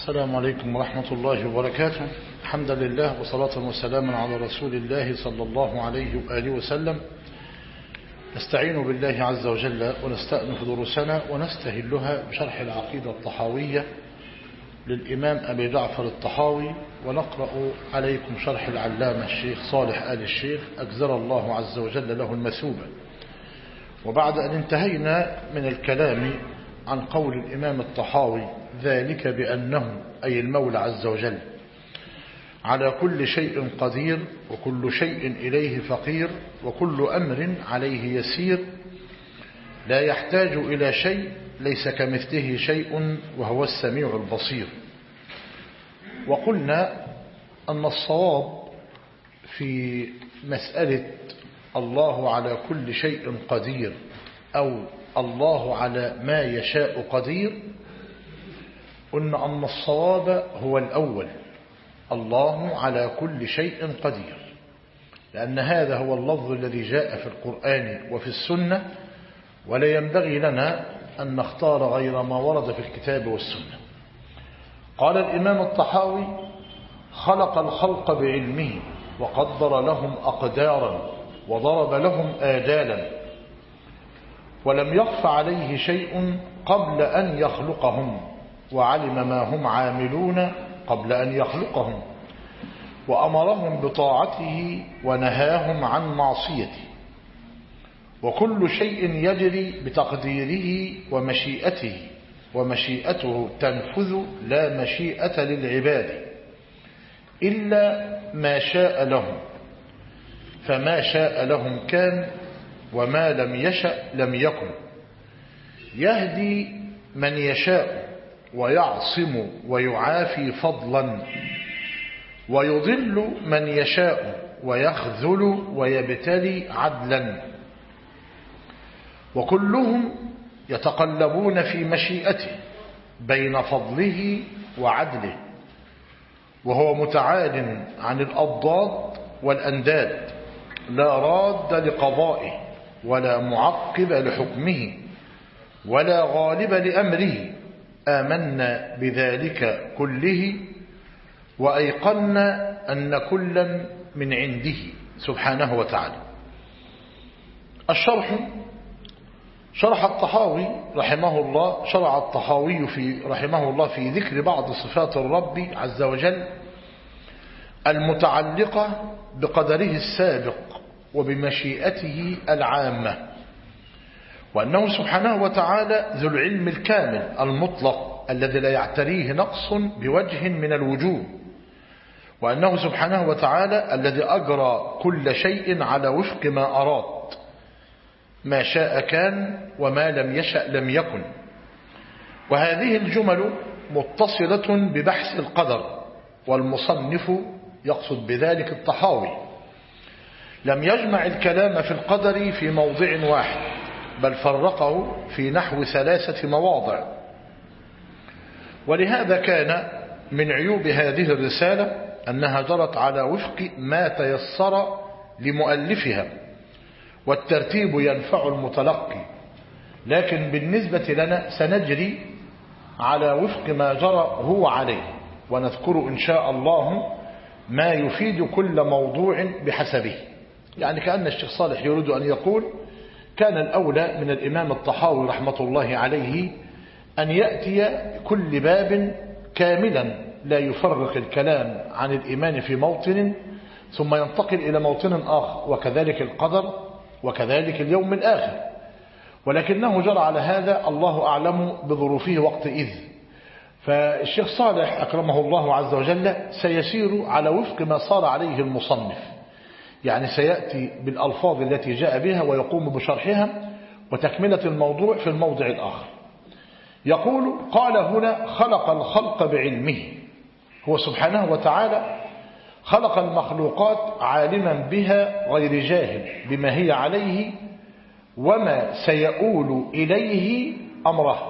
السلام عليكم ورحمة الله وبركاته. الحمد لله وصلاة وسلاما على رسول الله صلى الله عليه وآله وسلم. نستعين بالله عز وجل ونستأنف دروسنا ونستهلها بشرح العقيدة الطحاوية للإمام أبي جعفر الطحاوي، ونقرأ عليكم شرح العلامة الشيخ صالح آل الشيخ أجزل الله عز وجل له المثوبة. وبعد أن انتهينا من الكلام عن قول الإمام الطحاوي ذلك بأنه أي المولى عز وجل على كل شيء قدير وكل شيء إليه فقير وكل أمر عليه يسير لا يحتاج إلى شيء ليس كمثله شيء وهو السميع البصير. وقلنا أن الصواب في مسألة الله على كل شيء قدير أو الله على ما يشاء قدير، قلنا أن الصواب هو الأول، الله على كل شيء قدير، لأن هذا هو اللفظ الذي جاء في القرآن وفي السنة، ولا ينبغي لنا أن نختار غير ما ورد في الكتاب والسنة. قال الإمام الطحاوي خلق الخلق بعلمه وقدر لهم أقدارا وضرب لهم آجالا، ولم يخف عليه شيء قبل أن يخلقهم، وعلم ما هم عاملون قبل أن يخلقهم، وأمرهم بطاعته ونهاهم عن معصيته، وكل شيء يجري بتقديره ومشيئته، ومشيئته تنفذ لا مشيئة للعباد إلا ما شاء لهم، فما شاء لهم كان وما لم يشأ لم يكن، يهدي من يشاء ويعصم ويعافي فضلا، ويضل من يشاء ويخذل ويبتلي عدلا، وكلهم يتقلبون في مشيئته بين فضله وعدله، وهو متعال عن الأضداد والأنداد، لا راد لقضائه ولا معقب لحكمه ولا غالب لأمره. آمنا بذلك كله وأيقنا أن كلا من عنده سبحانه وتعالى. الشرح شرح الطحاوي رحمه الله، شرع الطحاوي رحمه الله في ذكر بعض صفات الرب عز وجل المتعلقة بقدره السابق وبمشيئته العامة، وأنه سبحانه وتعالى ذو العلم الكامل المطلق الذي لا يعتريه نقص بوجه من الوجوه، وأنه سبحانه وتعالى الذي أجرى كل شيء على وفق ما أراد، ما شاء كان وما لم يشأ لم يكن. وهذه الجمل متصلة ببحث القدر، والمصنف يقصد بذلك الطحاوي لم يجمع الكلام في القدر في موضع واحد، بل فرقه في نحو 3 مواضع. ولهذا كان من عيوب هذه الرسالة أنها جرت على وفق ما تيسر لمؤلفها، والترتيب ينفع المتلقي، لكن بالنسبة لنا سنجري على وفق ما جرى هو عليه، ونذكر إن شاء الله ما يفيد كل موضوع بحسبه. يعني كأن الشيخ صالح يريد أن يقول كان الأولى من الإمام الطحاوي رحمة الله عليه أن يأتي كل باب كاملا لا يفرق الكلام عن الإيمان في موطن ثم ينتقل إلى موطن آخر، وكذلك القدر وكذلك اليوم الآخر، ولكنه جرى على هذا، الله أعلم بظروفه وقتئذ. فالشيخ صالح أكرمه الله عز وجل سيسير على وفق ما صار عليه المصنف، يعني سيأتي بالألفاظ التي جاء بها ويقوم بشرحها وتكملة الموضوع في الموضع الآخر. يقول قال هنا خلق الخلق بعلمه، هو سبحانه وتعالى خلق المخلوقات عالما بها غير جاهل بما هي عليه وما سيؤول إليه أمره.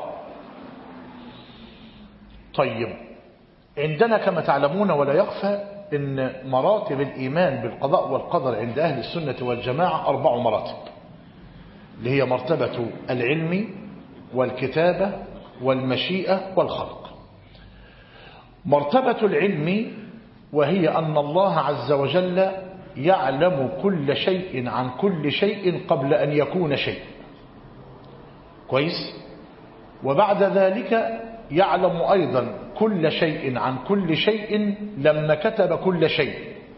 طيب، عندنا كما تعلمون ولا يخفى إن مراتب الإيمان بالقضاء والقدر عند أهل السنة والجماعة 4 مراتب، اللي هي مرتبة العلم والكتابة والمشيئة والخلق. مرتبة العلم وهي أن الله عز وجل يعلم كل شيء عن كل شيء قبل أن يكون شيء. كويس؟ وبعد ذلك يعلم أيضا كل شيء عن كل شيء لما كتب كل شيء.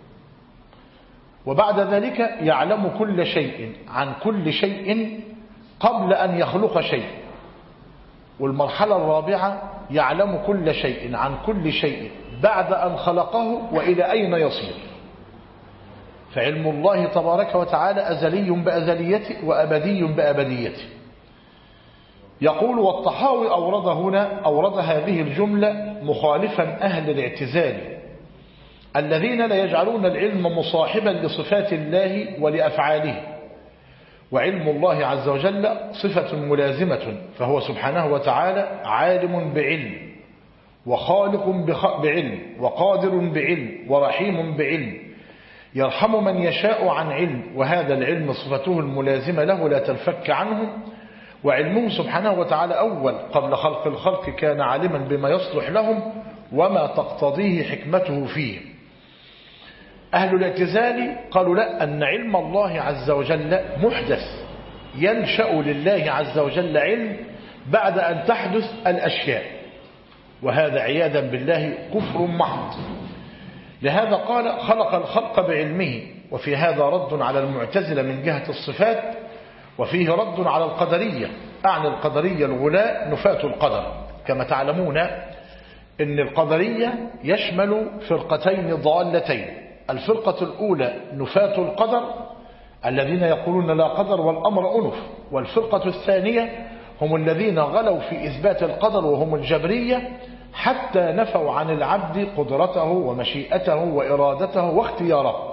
وبعد ذلك يعلم كل شيء عن كل شيء قبل أن يخلق شيء. والمرحلة الرابعة يعلم كل شيء عن كل شيء بعد أن خلقه وإلى أين يصير. فعلم الله تبارك وتعالى أزلي بأزليته وأبدي بأبديته. يقول والطحاوي أورد هذه الجملة مخالفا أهل الاعتزال الذين لا يجعلون العلم مصاحبا لصفات الله ولأفعاله. وعلم الله عز وجل صفة ملازمة، فهو سبحانه وتعالى عالم بعلم وخالق بعلم وقادر بعلم ورحيم بعلم، يرحم من يشاء عن علم، وهذا العلم صفته الملازمة له لا تنفك عنه. وعلمه سبحانه وتعالى أول قبل خلق الخلق كان عالما بما يصلح لهم وما تقتضيه حكمته فيه. أهل الاعتزال قالوا لا، أن علم الله عز وجل محدث، ينشأ لله عز وجل علم بعد أن تحدث الأشياء، وهذا عياذا بالله كفر محض. لهذا قال خلق الخلق بعلمه. وفي هذا رد على المعتزلة من جهة الصفات، وفيه رد على القدرية. أعني القدرية الغلاء نفاة القدر. كما تعلمون أن القدرية يشمل فرقتين ضالتين. الفرقة الأولى نفاة القدر الذين يقولون لا قدر والأمر أنف، والفرقة الثانية هم الذين غلوا في إثبات القدر وهم الجبرية، حتى نفوا عن العبد قدرته ومشيئته وإرادته واختياره.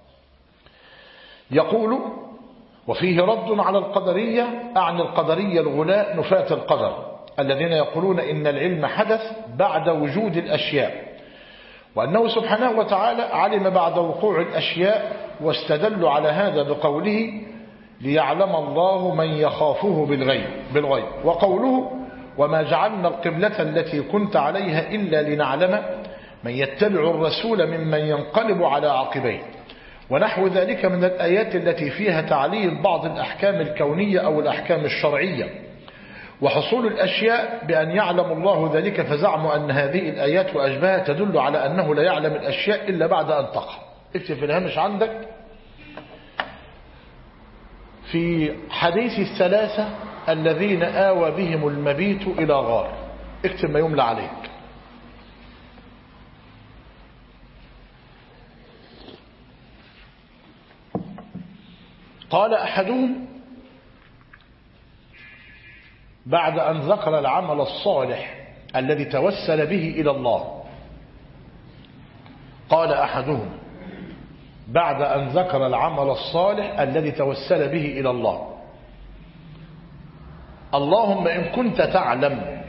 يقول وفيه رد على القدرية، أعني القدرية الغلاء نفاة القدر الذين يقولون إن العلم حدث بعد وجود الأشياء، وأنه سبحانه وتعالى علم بعد وقوع الأشياء، واستدلوا على هذا بقوله ليعلم الله من يخافه بالغيب. وقوله وما جعلنا القبلة التي كنت عليها إلا لنعلم من يتبع الرسول ممن ينقلب على عقبيه، ونحو ذلك من الآيات التي فيها تعليل بعض الأحكام الكونية أو الأحكام الشرعية وحصول الأشياء بأن يعلم الله ذلك، فزعموا أن هذه الآيات وأشباهها تدل على أنه لا يعلم الأشياء إلا بعد أن تقع. اكتب في الهامش عندك في حديث الثلاثة الذين آوى بهم المبيت إلى غار، اكتب ما يملى عليك. قال أحدهم بعد أن ذكر العمل الصالح الذي توسل به إلى الله، قال أحدهم بعد أن ذكر العمل الصالح الذي توسل به إلى الله: اللهم إن كنت تعلم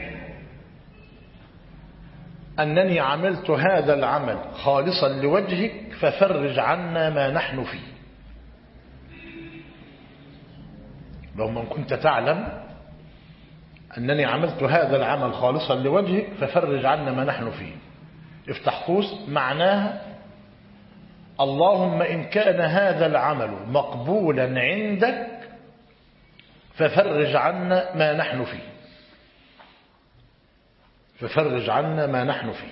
أنني عملت هذا العمل خالصا لوجهك ففرج عنا ما نحن فيه. اللهم إن كنت تعلم أنني عملت هذا العمل خالصا لوجهك ففرج عنا ما نحن فيه. افتح قوس، معناها اللهم إن كان هذا العمل مقبولا عندك ففرج عنا ما نحن فيه، ففرج عنا ما نحن فيه.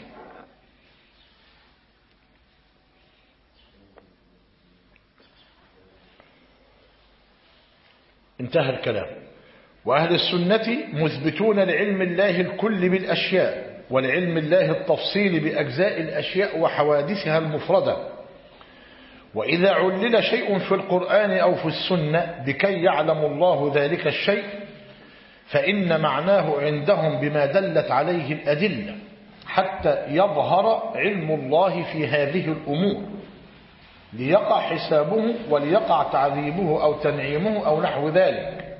انتهى الكلام. وأهل السنة مثبتون لعلم الله الكل بالأشياء، ولعلم الله التفصيل بأجزاء الأشياء وحوادثها المفردة. وإذا علل شيء في القرآن أو في السنة بكي يعلم الله ذلك الشيء فإن معناه عندهم بما دلت عليه الأدلة حتى يظهر علم الله في هذه الأمور ليقع حسابه وليقع تعذيبه أو تنعيمه أو نحو ذلك،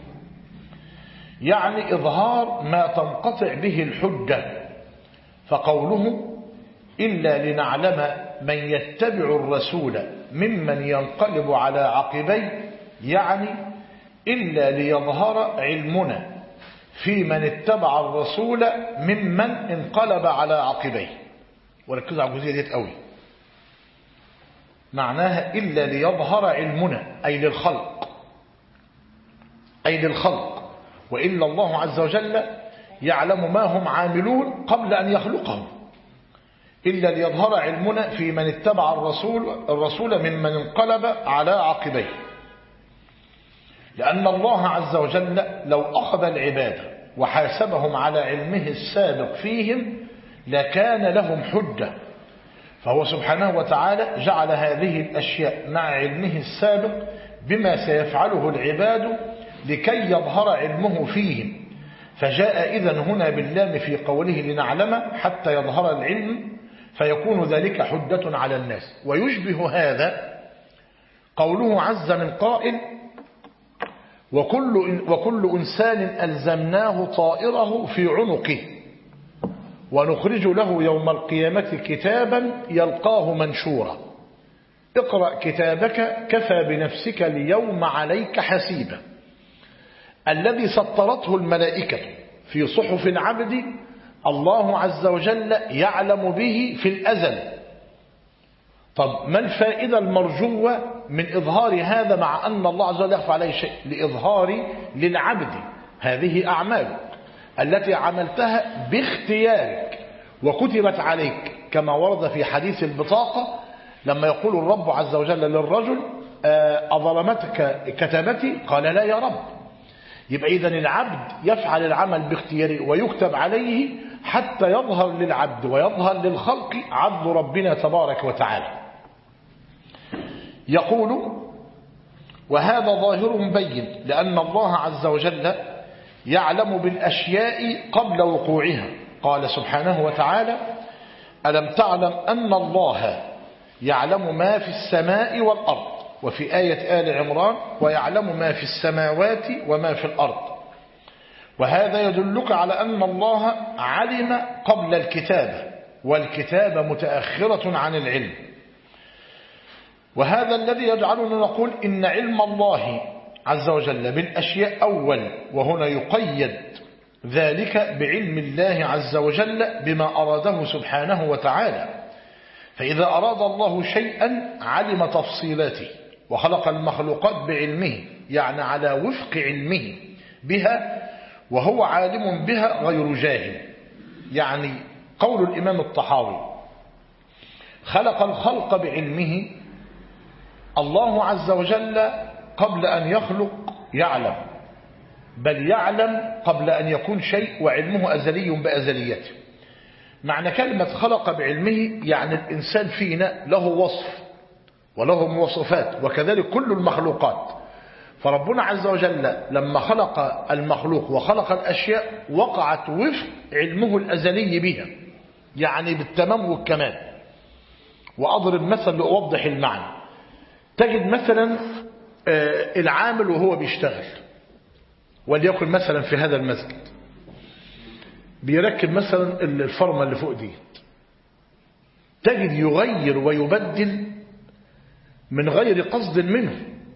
يعني إظهار ما تنقطع به الحجة. فقوله إلا لنعلم من يتبع الرسول ممن ينقلب على عقبيه، يعني إلا ليظهر علمنا في من اتبع الرسول ممن انقلب على عقبيه. وركزوا على الجزئية ديت قوي. معناها إلا ليظهر علمنا، أي للخلق، أي للخلق، وإلا الله عز وجل يعلم ما هم عاملون قبل أن يخلقهم. إلا ليظهر علمنا في من اتبع الرسول ممن انقلب على عقبيه. لأن الله عز وجل لو أخذ العباد وحاسبهم على علمه السابق فيهم لكان لهم حجة، فهو سبحانه وتعالى جعل هذه الأشياء مع علمه السابق بما سيفعله العباد لكي يظهر علمه فيهم، فجاء إذن هنا باللام في قوله لنعلم حتى يظهر العلم، فيكون ذلك حجة على الناس. ويشبه هذا قوله عز من قائل وكل إنسان ألزمناه طائره في عنقه ونخرج له يوم القيامة كتابا يلقاه منشورا اقرأ كتابك كفى بنفسك اليوم عليك حسيبا. الذي سطرته الملائكة في صحف العبد الله عز وجل يعلم به في الأزل. طب ما الفائدة المرجوة من إظهار هذا مع أن الله عز وجل يخفى عليه شيء؟ لإظهار للعبد هذه أعمالك التي عملتها باختيارك وكتبت عليك، كما ورد في حديث البطاقة لما يقول الرب عز وجل للرجل أظلمتك كتابتي؟ قال لا يا رب. يبقى إذن العبد يفعل العمل باختياره ويكتب عليه حتى يظهر للعبد ويظهر للخلق عدل ربنا تبارك وتعالى. يقول وهذا ظاهر بين لأن الله عز وجل يعلم بالأشياء قبل وقوعها. قال سبحانه وتعالى ألم تعلم أن الله يعلم ما في السماء والأرض، وفي آية آل عمران ويعلم ما في السماوات وما في الأرض. وهذا يدلك على أن الله علم قبل الكتابة، والكتابة متأخرة عن العلم. وهذا الذي يجعلنا نقول إن علم الله عز وجل بالأشياء أول، وهنا يقيد ذلك بعلم الله عز وجل بما أراده سبحانه وتعالى. فإذا أراد الله شيئا علم تفصيلاته وخلق المخلوقات بعلمه، يعني على وفق علمه بها، وهو عالم بها غير جاهل. يعني قول الإمام الطحاوي خلق الخلق بعلمه، الله عز وجل قبل أن يخلق يعلم، بل يعلم قبل أن يكون شيء، وعلمه أزلي بأزليته. معنى كلمة خلق بعلمه يعني الإنسان فينا له وصف وله مواصفات، وكذلك كل المخلوقات. فربنا عز وجل لما خلق المخلوق وخلق الأشياء وقعت وفق علمه الأزلي بها، يعني بالتمام والكمال. وأضرب مثل لأوضح المعنى. تجد مثلا العامل وهو بيشتغل، وليكن مثلا في هذا المسجد بيركب مثلا الفرمة اللي فوق دي، تجد يغير ويبدل من غير قصد منه،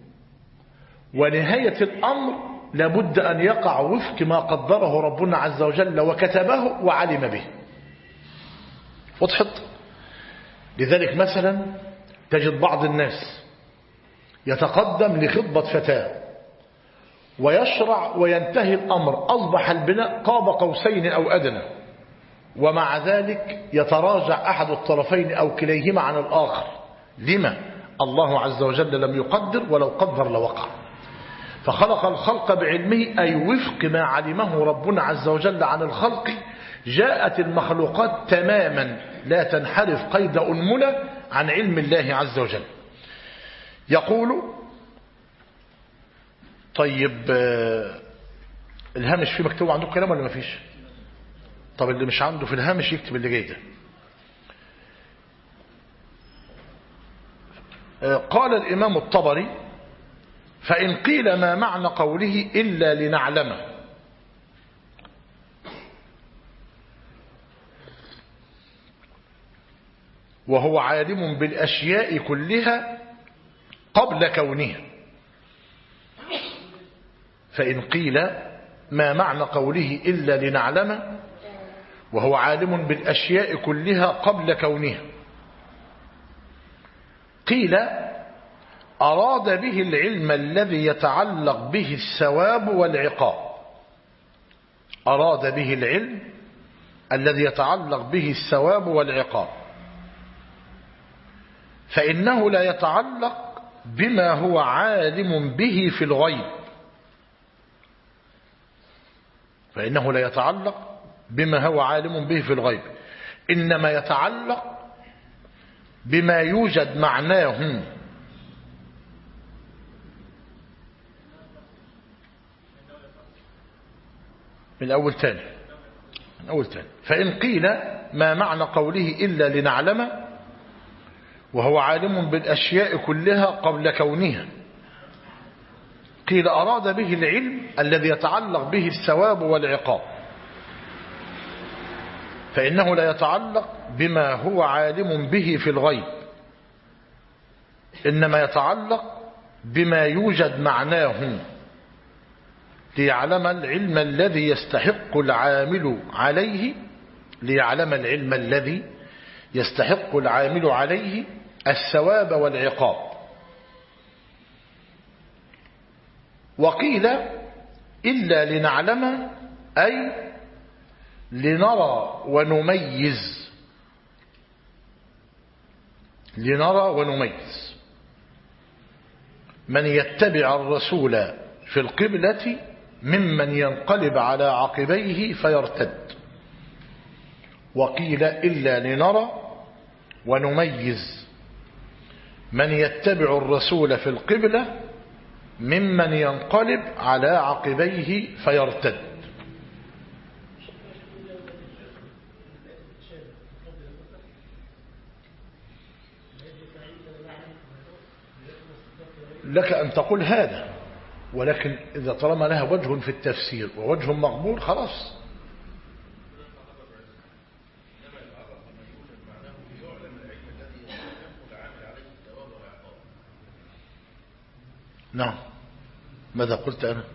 ونهاية الأمر لابد أن يقع وفق ما قدره ربنا عز وجل وكتبه وعلم به. وضحت؟ لذلك مثلا تجد بعض الناس يتقدم لخطبة فتاة ويشرع وينتهي الأمر، أصبح البناء قاب قوسين أو أدنى، ومع ذلك يتراجع أحد الطرفين أو كليهما عن الآخر. لما؟ الله عز وجل لم يقدر، ولو قدر لوقع. فخلق الخلق بعلمه، أي وفق ما علمه ربنا عز وجل عن الخلق. جاءت المخلوقات تماما لا تنحرف قيد أنملة عن علم الله عز وجل. يقول طيب الهامش فيه مكتوب عندكم كلام ولا ما فيش؟ طب اللي مش عنده في الهامش يكتب اللي جاي ده. قال الإمام الطبري فإن قيل ما معنى قوله إلا لنعلم، وهو عالم بالأشياء كلها قبل كونها. فإن قيل ما معنى قوله إلا لنعلم وهو عالم بالأشياء كلها قبل كونها؟ قيل أراد به العلم الذي يتعلق به الثواب والعقاب. أراد به العلم الذي يتعلق به الثواب والعقاب، فإنه لا يتعلق بما هو عالم به في الغيب، فإنه لا يتعلق بما هو عالم به في الغيب، إنما يتعلق بما يوجد معناه من أول تاني. فإن قيل ما معنى قوله إلا لنعلم وهو عالم بالأشياء كلها قبل كونها؟ قيل أراد به العلم الذي يتعلق به الثواب والعقاب، فإنه لا يتعلق بما هو عالم به في الغيب، إنما يتعلق بما يوجد معناه ليعلم العلم الذي يستحق العامل عليه، ليعلم العلم الذي يستحق العامل عليه الثواب والعقاب. وقيل إلا لنعلم أي لنرى ونميز، لنرى ونميز من يتبع الرسول في القبلة ممن ينقلب على عقبيه فيرتد. وقيل إلا لنرى ونميز من يتبع الرسول في القبلة ممن ينقلب على عقبيه فيرتد. لك أن تقول هذا، ولكن إذا طالما لها وجه في التفسير ووجه مقبول خلاص. نعم، ماذا قلت أنا؟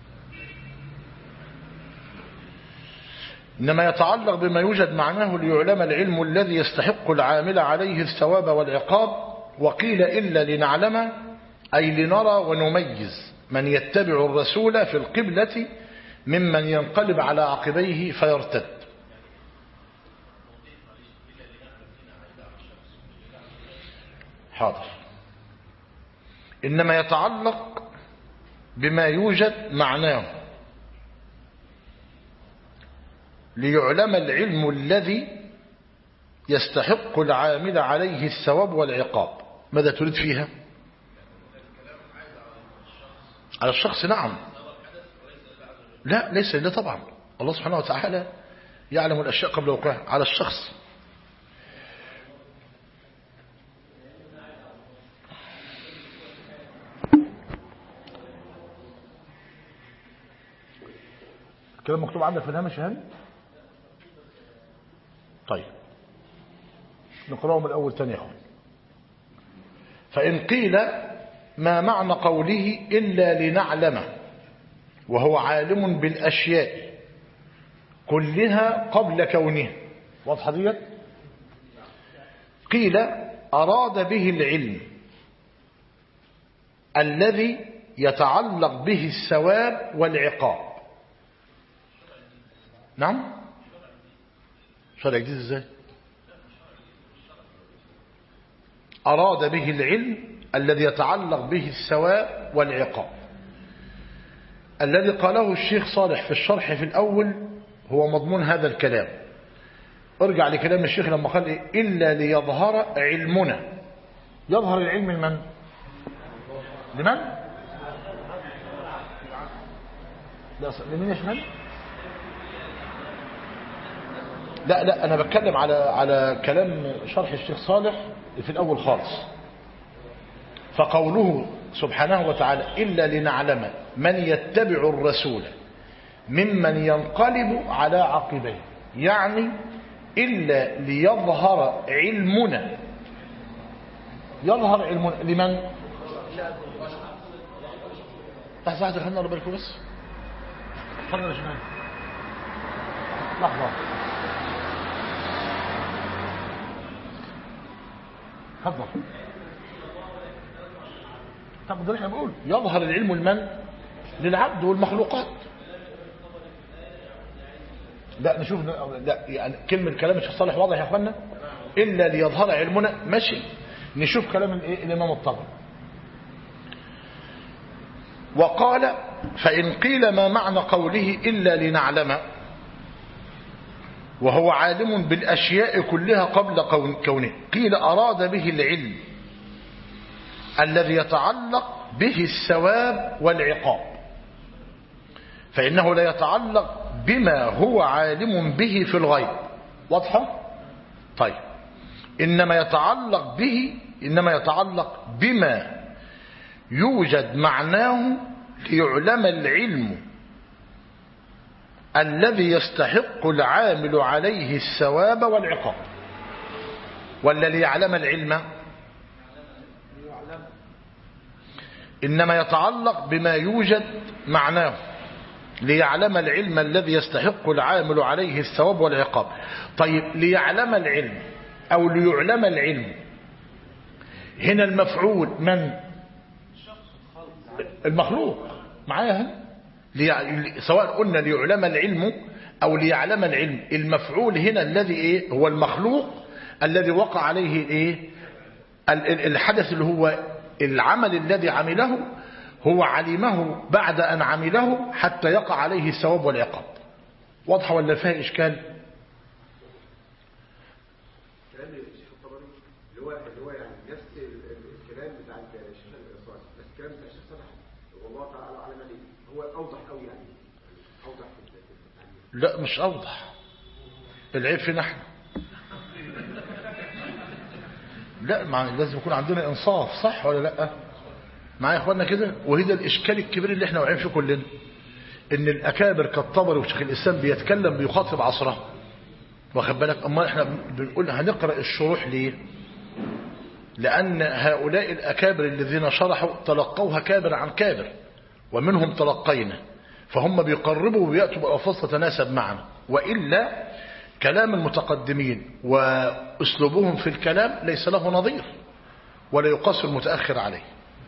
إنما يتعلق بما يوجد معناه ليعلم العلم الذي يستحق العامل عليه الثواب والعقاب. وقيل إلا لنعلم أي لنرى ونميز من يتبع الرسول في القبلة ممن ينقلب على عقبيه فيرتد. حاضر. إنما يتعلق بما يوجد معناه ليعلم العلم الذي يستحق العامل عليه الثواب والعقاب. ماذا تريد فيها؟ على الشخص. نعم، لا ليس لله طبعا، الله سبحانه وتعالى يعلم الأشياء قبل وقوعها. على الشخص. الكلام مكتوب عندك في الهامش هل؟ طيب نقرأه من الأول تاني يا أخوان. فإن قيل ما معنى قوله إلا لنعلم وهو عالم بالأشياء كلها قبل كونها، واضحة ديت؟ قيل أراد به العلم الذي يتعلق به الثواب والعقاب. نعم، شرع جديد ازاي؟ أراد به العلم الذي يتعلق به الثواب والعقاب. الذي قاله الشيخ صالح في الشرح في الأول هو مضمون هذا الكلام. ارجع لكلام الشيخ لما قال إيه؟ إلا ليظهر علمنا. يظهر العلم لمن؟ لمن؟ لمن يشمل؟ لا أنا بتكلم على كلام شرح الشيخ صالح في الأول خالص. فقوله سبحانه وتعالى إلا لنعلم من يتبع الرسول ممن ينقلب على عقبيه، يعني إلا ليظهر علمنا. يظهر علمنا لمن؟ لحظة خلنا نربلكم بس. اتفضل يا شباب. لحظة. اتفضل. طب ده احنا بنقول يظهر العلم المن للعبد والمخلوقات. لا نشوف، لا يعني كلمة كلام الشيخ صالح واضح يا اخوانا، إلا ليظهر علمنا. ماشي، نشوف كلام الإمام الطبري. وقال: فإن قيل ما معنى قوله إلا لنعلم، وهو عالم بالأشياء كلها قبل كونه، قيل أراد به العلم الذي يتعلق به الثواب والعقاب، فإنه لا يتعلق بما هو عالم به في الغيب. واضحة؟ طيب، إنما يتعلق بما يوجد معناه ليعلم العلم الذي يستحق العامل عليه الثواب والعقاب، ولا ليعلم العلم؟ إنما يتعلق بما يوجد معناه ليعلم العلم الذي يستحق العامل عليه الثواب والعقاب. طيب، ليعلم العلم أو ليعلم العلم، هنا المفعول من؟ المخلوق معايا هنا. سواء قلنا ليعلم العلم أو ليعلم العلم، المفعول هنا الذي إيه؟ هو المخلوق الذي وقع عليه إيه؟ الحدث اللي هو العمل الذي عمله، هو علمه بعد أن عمله حتى يقع عليه الثواب والعقاب. واضحة ولا فيها إشكال؟ كلام الشيخ الطبري اللي هو يعني نفس الكلام بتاع الشيخ الإصرائي، بس الكلام بتاع الشيخ صالح والله تعالى على مليء هو أوضح قوي، يعني أوضح في التعليم. لا مش أوضح، العيب في نحن. لا لازم يكون عندنا إنصاف، صح ولا لا؟ معايا يا اخوانا كده. وهذا الإشكال الكبير اللي احنا واقعين فيه كلنا، ان الأكابر كالطبري وشيخ الإسلام بيتكلم بيخاطب عصره، واخد بالك؟ اما احنا بنقول هنقرأ الشروح ليه؟ لأن هؤلاء الأكابر الذين شرحوا تلقوها كابر عن كابر، ومنهم تلقينا، فهم بيقربوا ويأتوا بألفاظ تتناسب معنا. وإلا كلام المتقدمين وأسلوبهم في الكلام ليس له نظير ولا يقاس المتأخر عليه.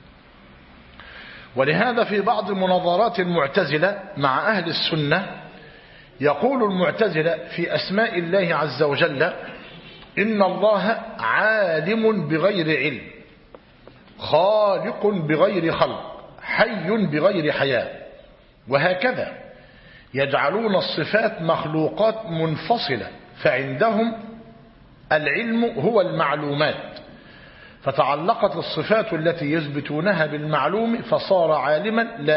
ولهذا في بعض مناظرات المعتزلة مع أهل السنة يقول المعتزلة في أسماء الله عز وجل: إن الله عالم بغير علم، خالق بغير خلق، حي بغير حياة، وهكذا يجعلون الصفات مخلوقات منفصلة، فعندهم العلم هو المعلومات، فتعلقت الصفات التي يثبتونها بالمعلوم فصار عالما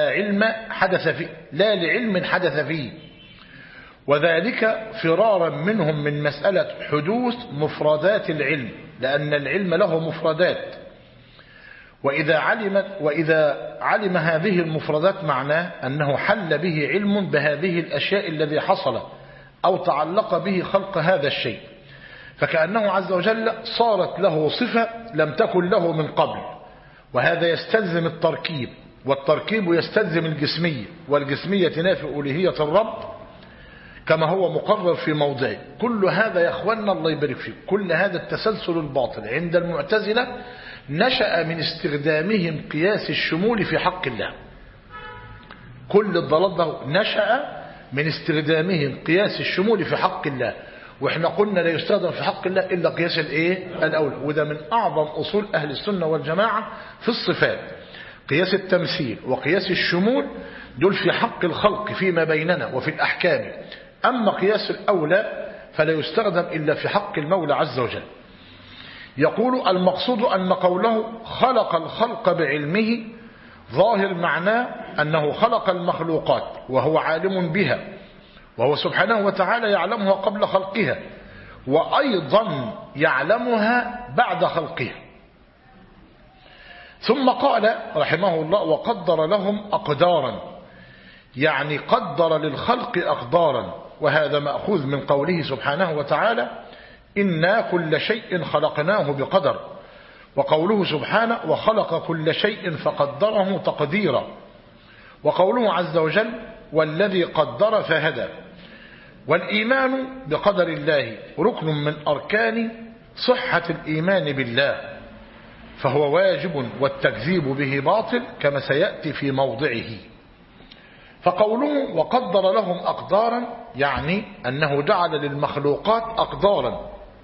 لا لعلم حدث فيه، وذلك فرارا منهم من مسألة حدوث مفردات العلم، لأن العلم له مفردات، وإذا علم هذه المفردات معناه أنه حل به علم بهذه الأشياء الذي حصل أو تعلق به خلق هذا الشيء، فكأنه عز وجل صارت له صفة لم تكن له من قبل. وهذا يستلزم التركيب، والتركيب يستلزم الجسمية، والجسمية تنافي ألوهية الرب كما هو مقرر في موضعه. كل هذا يا أخوانا الله يبارك فيك، كل هذا التسلسل الباطل عند المعتزلة نشأ من استخدامهم قياس الشمول في حق الله. كل الضلال ده نشأ من استخدامهم قياس الشمول في حق الله، واحنا قلنا لا يستخدم في حق الله إلا قياس الأولى، وده من أعظم أصول أهل السنة والجماعة في الصفات. قياس التمثيل وقياس الشمول دول في حق الخلق فيما بيننا وفي الأحكام، أما قياس الأولى فلا يستخدم إلا في حق المولى عز وجل. يقول: المقصود أن قوله خلق الخلق بعلمه ظاهر معناه أنه خلق المخلوقات وهو عالم بها، وهو سبحانه وتعالى يعلمها قبل خلقها، وأيضا يعلمها بعد خلقها. ثم قال رحمه الله: وقدر لهم أقدارا، يعني قدر للخلق أقدارا، وهذا مأخوذ من قوله سبحانه وتعالى: إنا كل شيء خلقناه بقدر، وقوله سبحانه: وخلق كل شيء فقدره تقديرا، وقوله عز وجل: والذي قدر فهدى. والإيمان بقدر الله ركن من أركان صحة الإيمان بالله، فهو واجب والتكذيب به باطل كما سيأتي في موضعه. فقوله وقدر لهم أقدارا يعني أنه جعل للمخلوقات أقدارا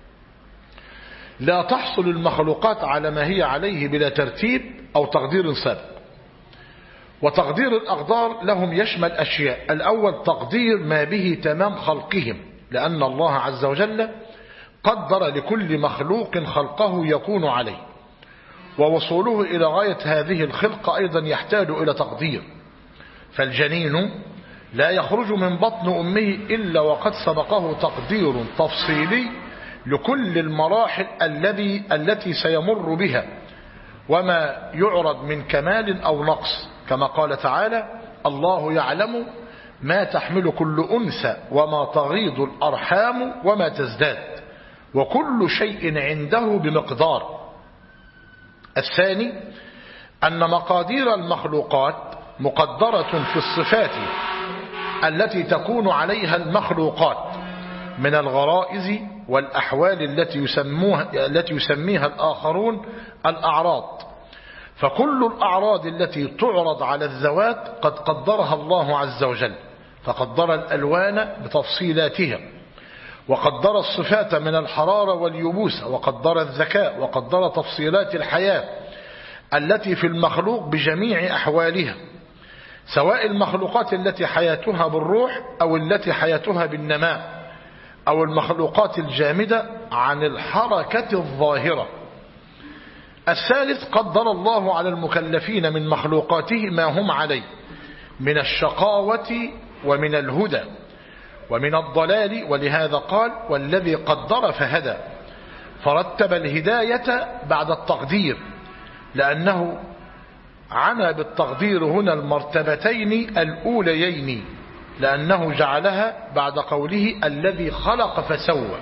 لا تحصل المخلوقات على ما هي عليه بلا ترتيب أو تقدير سابق. وتقدير الأقدار لهم يشمل أشياء: الأول تقدير ما به تمام خلقهم، لأن الله عز وجل قدر لكل مخلوق خلقه يكون عليه، ووصوله إلى غاية هذه الخلقة أيضا يحتاج إلى تقدير. فالجنين لا يخرج من بطن أمه إلا وقد سبقه تقدير تفصيلي لكل المراحل التي سيمر بها وما يعرض من كمال أو نقص، كما قال تعالى: الله يعلم ما تحمل كل أنثى وما تغيض الأرحام وما تزداد وكل شيء عنده بمقدار. الثاني أن مقادير المخلوقات مقدرة في الصفات التي تكون عليها المخلوقات من الغرائز والأحوال التي يسميها الآخرون الأعراض. فكل الأعراض التي تعرض على الذوات قد قدرها الله عز وجل، فقدر الألوان بتفصيلاتها، وقدر الصفات من الحرارة واليبوس، وقدر الذكاء، وقدر تفصيلات الحياة التي في المخلوق بجميع أحوالها، سواء المخلوقات التي حياتها بالروح أو التي حياتها بالنماء، أو المخلوقات الجامدة عن الحركة الظاهرة. الثالث قدر الله على المكلفين من مخلوقاته ما هم عليه من الشقاوة ومن الهدى ومن الضلال، ولهذا قال: والذي قدر فهدى، فرتب الهداية بعد التقدير، لأنه عنى بالتقدير هنا المرتبتين الأوليين، لأنه جعلها بعد قوله الذي خلق فسوى،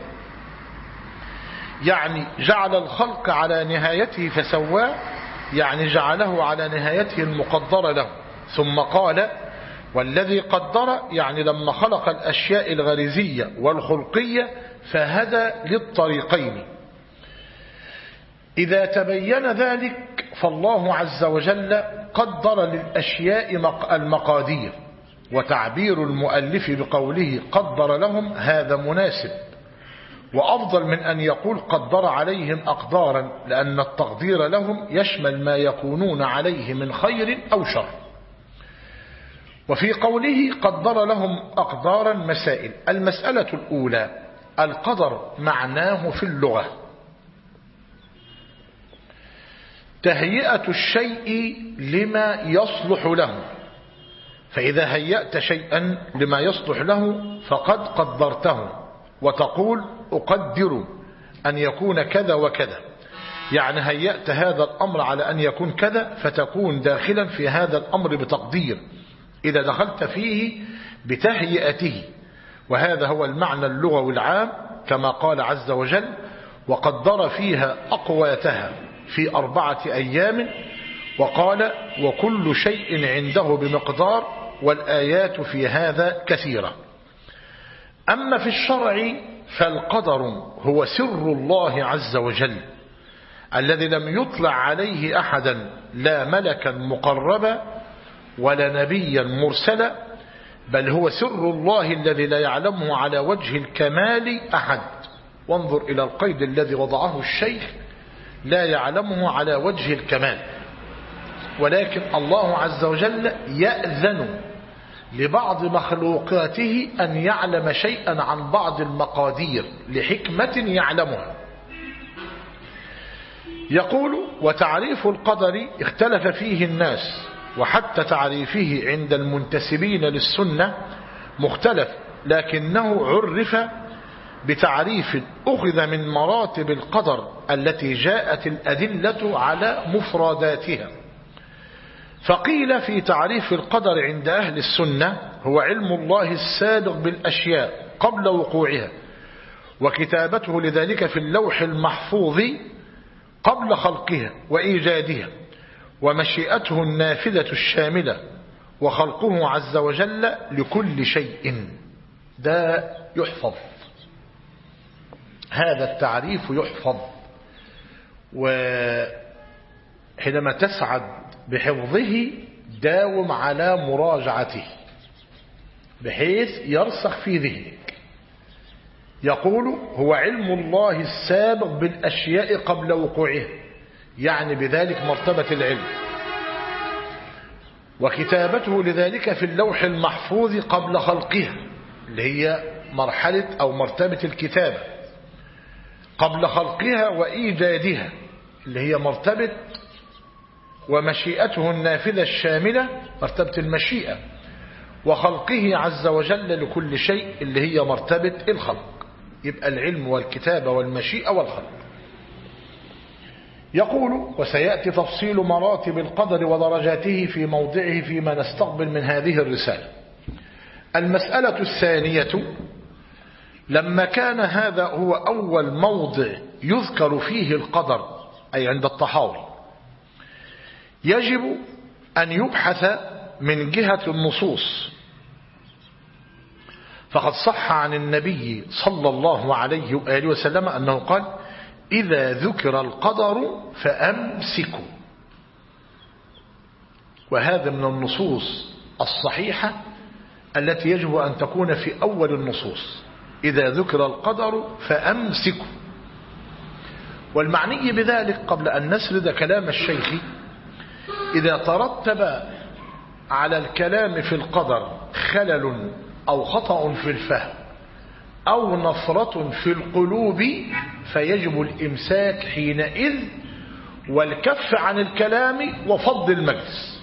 يعني جعل الخلق على نهايته فسواه، يعني جعله على نهايته المقدرة له. ثم قال والذي قدر، يعني لما خلق الأشياء الغريزية والخلقية فهدى للطريقين. إذا تبين ذلك فالله عز وجل قدر للأشياء المقادير، وتعبير المؤلف بقوله قدر لهم هذا مناسب، وأفضل من أن يقول قدر عليهم أقدارا، لأن التقدير لهم يشمل ما يكونون عليه من خير أو شر. وفي قوله قدر لهم أقدارا مسائل: المسألة الأولى القدر معناه في اللغة تهيئة الشيء لما يصلح له، فإذا هيأت شيئا لما يصلح له فقد قدرته، وتقول أقدر أن يكون كذا وكذا، يعني هيأت هذا الأمر على أن يكون كذا، فتكون داخلا في هذا الأمر بتقدير إذا دخلت فيه بتهيئته. وهذا هو المعنى اللغوي العام، كما قال عز وجل: وقدر فيها أقواتها في 4 أيام، وقال: وكل شيء عنده بمقدار، والآيات في هذا كثيرة. أما في الشرع فالقدر هو سر الله عز وجل الذي لم يطلع عليه أحدا، لا ملكا مقربا ولا نبيا مرسلا، بل هو سر الله الذي لا يعلمه على وجه الكمال أحد. وانظر إلى القيد الذي وضعه الشيخ: لا يعلمه على وجه الكمال، ولكن الله عز وجل يأذن لبعض مخلوقاته أن يعلم شيئا عن بعض المقادير لحكمة يعلمها. يقول: وتعريف القدر اختلف فيه الناس، وحتى تعريفه عند المنتسبين للسنة مختلف، لكنه عرف بتعريف أخذ من مراتب القدر التي جاءت الأدلة على مفرداتها. فقيل في تعريف القدر عند أهل السنة هو علم الله السابق بالأشياء قبل وقوعها، وكتابته لذلك في اللوح المحفوظ قبل خلقها وإيجادها، ومشيئته النافذة الشاملة، وخلقه عز وجل لكل شيء. ده يحفظ، هذا التعريف يحفظ، وحينما تسعد بحفظه داوم على مراجعته بحيث يرسخ في ذهنك. يقول هو علم الله السابق بالأشياء قبل وقوعها، يعني بذلك مرتبة العلم، وكتابته لذلك في اللوح المحفوظ قبل خلقها، اللي هي مرحلة أو مرتبة الكتابة قبل خلقها، وإيجادها اللي هي مرتبة، ومشيئته النافذة الشاملة مرتبة المشيئة، وخلقه عز وجل لكل شيء اللي هي مرتبة الخلق. يبقى العلم والكتابة والمشيئة والخلق. يقول وسيأتي تفصيل مراتب القدر ودرجاته في موضعه فيما نستقبل من هذه الرسالة. المسألة الثانية: لما كان هذا هو أول موضع يذكر فيه القدر، أي عند الطحاوي، يجب أن يبحث من جهة النصوص، فقد صح عن النبي صلى الله عليه وآله وسلم أنه قال: إذا ذكر القدر فأمسكوا. وهذا من النصوص الصحيحة التي يجب أن تكون في أول النصوص: إذا ذكر القدر فأمسكوا. والمعني بذلك قبل أن نسرد كلام الشيخ: إذا ترتب على الكلام في القدر خلل أو خطأ في الفهم أو نفرة في القلوب فيجب الإمساك حينئذ والكف عن الكلام وفض المجلس.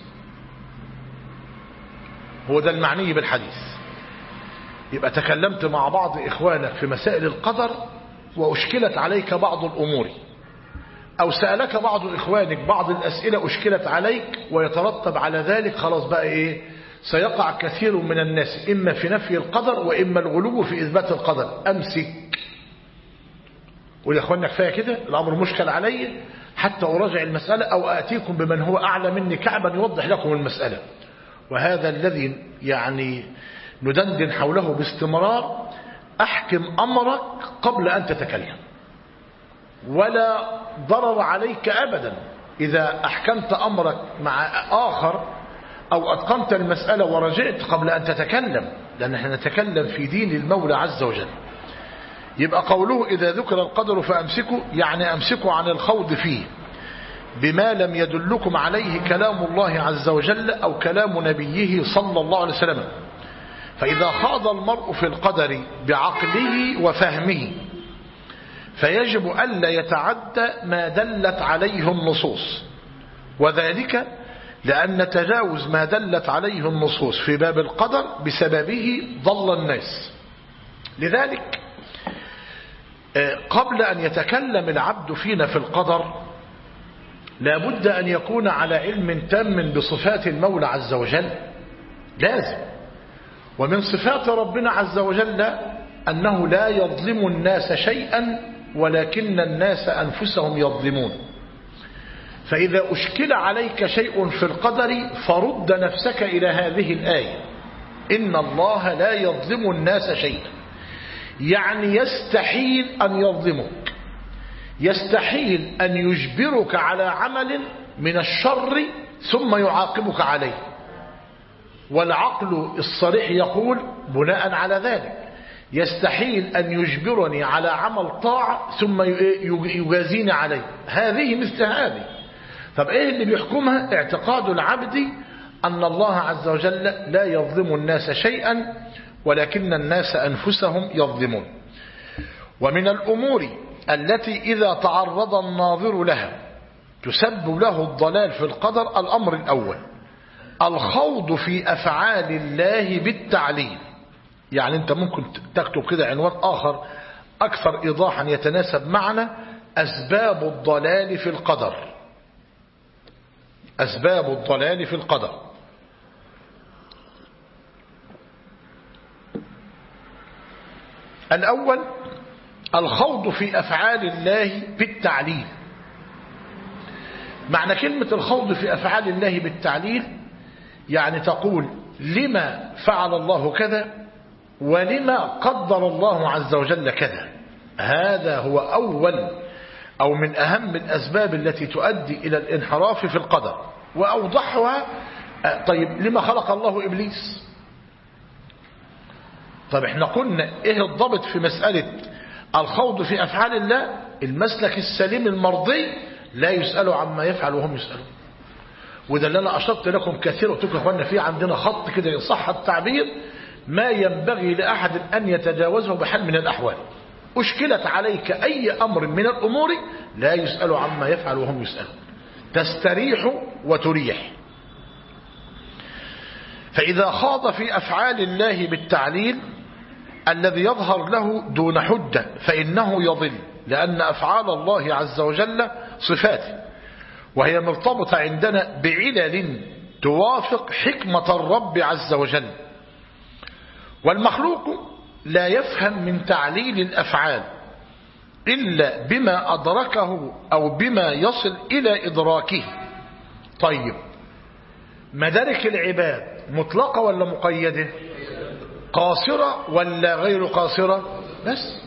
هو ده المعني بالحديث. يبقى تكلمت مع بعض إخوانك في مسائل القدر وأشكلت عليك بعض الأمور، أو سألك بعض إخوانك بعض الأسئلة أشكلت عليك، ويترتب على ذلك خلاص بقى إيه؟ سيقع كثير من الناس إما في نفي القدر وإما الغلو في إثبات القدر. أمسك، قول يا أخوانا كفاية كده، الأمر مشكل علي حتى أراجع المسألة، أو أتيكم بمن هو أعلى مني كعبا يوضح لكم المسألة. وهذا الذي يعني ندندن حوله باستمرار. أحكم أمرك قبل أن تتكلم، ولا ضرر عليك أبدا إذا أحكمت أمرك مع آخر أو أتقنت المسألة ورجعت قبل أن تتكلم، لأن احنا نتكلم في دين المولى عز وجل. يبقى قوله إذا ذكر القدر فأمسكوا، يعني أمسكوا عن الخوض فيه بما لم يدلكم عليه كلام الله عز وجل أو كلام نبيه صلى الله عليه وسلم. فإذا خاض المرء في القدر بعقله وفهمه فيجب ألا يتعدى ما دلت عليه النصوص، وذلك لأن تجاوز ما دلت عليه النصوص في باب القدر بسببه ضل الناس. لذلك قبل أن يتكلم العبد فينا في القدر لا بد أن يكون على علم تام بصفات المولى عز وجل، لازم. ومن صفات ربنا عز وجل أنه لا يظلم الناس شيئا ولكن الناس أنفسهم يظلمون. فإذا أشكل عليك شيء في القدر فرد نفسك إلى هذه الآية: إن الله لا يظلم الناس شيئا، يعني يستحيل أن يظلمك، يستحيل أن يجبرك على عمل من الشر ثم يعاقبك عليه. والعقل الصريح يقول بناء على ذلك: يستحيل أن يجبرني على عمل طاعة ثم يجازيني عليه. هذه مثل هذه. طب إيه اللي بيحكمها؟ اعتقاد العبد أن الله عز وجل لا يظلم الناس شيئا ولكن الناس أنفسهم يظلمون. ومن الأمور التي إذا تعرض الناظر لها تسبب له الضلال في القدر: الأمر الأول الخوض في أفعال الله بالتعليل. يعني أنت ممكن تكتب كده عنوان آخر أكثر إيضاحا يتناسب معنا: أسباب الضلال في القدر. أسباب الضلال في القدر. الأول الخوض في أفعال الله بالتعليل. معنى كلمة الخوض في أفعال الله بالتعليل يعني تقول لما فعل الله كذا ولما قدر الله عز وجل كذا. هذا هو أول أو من أهم الأسباب التي تؤدي إلى الانحراف في القدر. وأوضحها طيب لما خلق الله إبليس؟ طب احنا قلنا ايه الضبط في مسألة الخوض في أفعال الله؟ المسلك السليم المرضي لا يسألوا عما يفعل وهم يسألون. وده اللي أنا أشرت لكم كثير وقلت لكم أخوانا في عندنا خط كده يصح التعبير ما ينبغي لأحد أن يتجاوزه بحال من الأحوال. أشكلت عليك أي أمر من الأمور لا يسأل عما يفعل وهم يسألون، تستريح وتريح. فإذا خاض في أفعال الله بالتعليل الذي يظهر له دون حجة فإنه يضل، لأن أفعال الله عز وجل صفاته، وهي مرتبطة عندنا بعلل توافق حكمة الرب عز وجل. والمخلوق لا يفهم من تعليل الأفعال إلا بما أدركه أو بما يصل إلى إدراكه. طيب مدارك العباد مطلقة ولا مقيدة؟ قاصرة ولا غير قاصرة؟ بس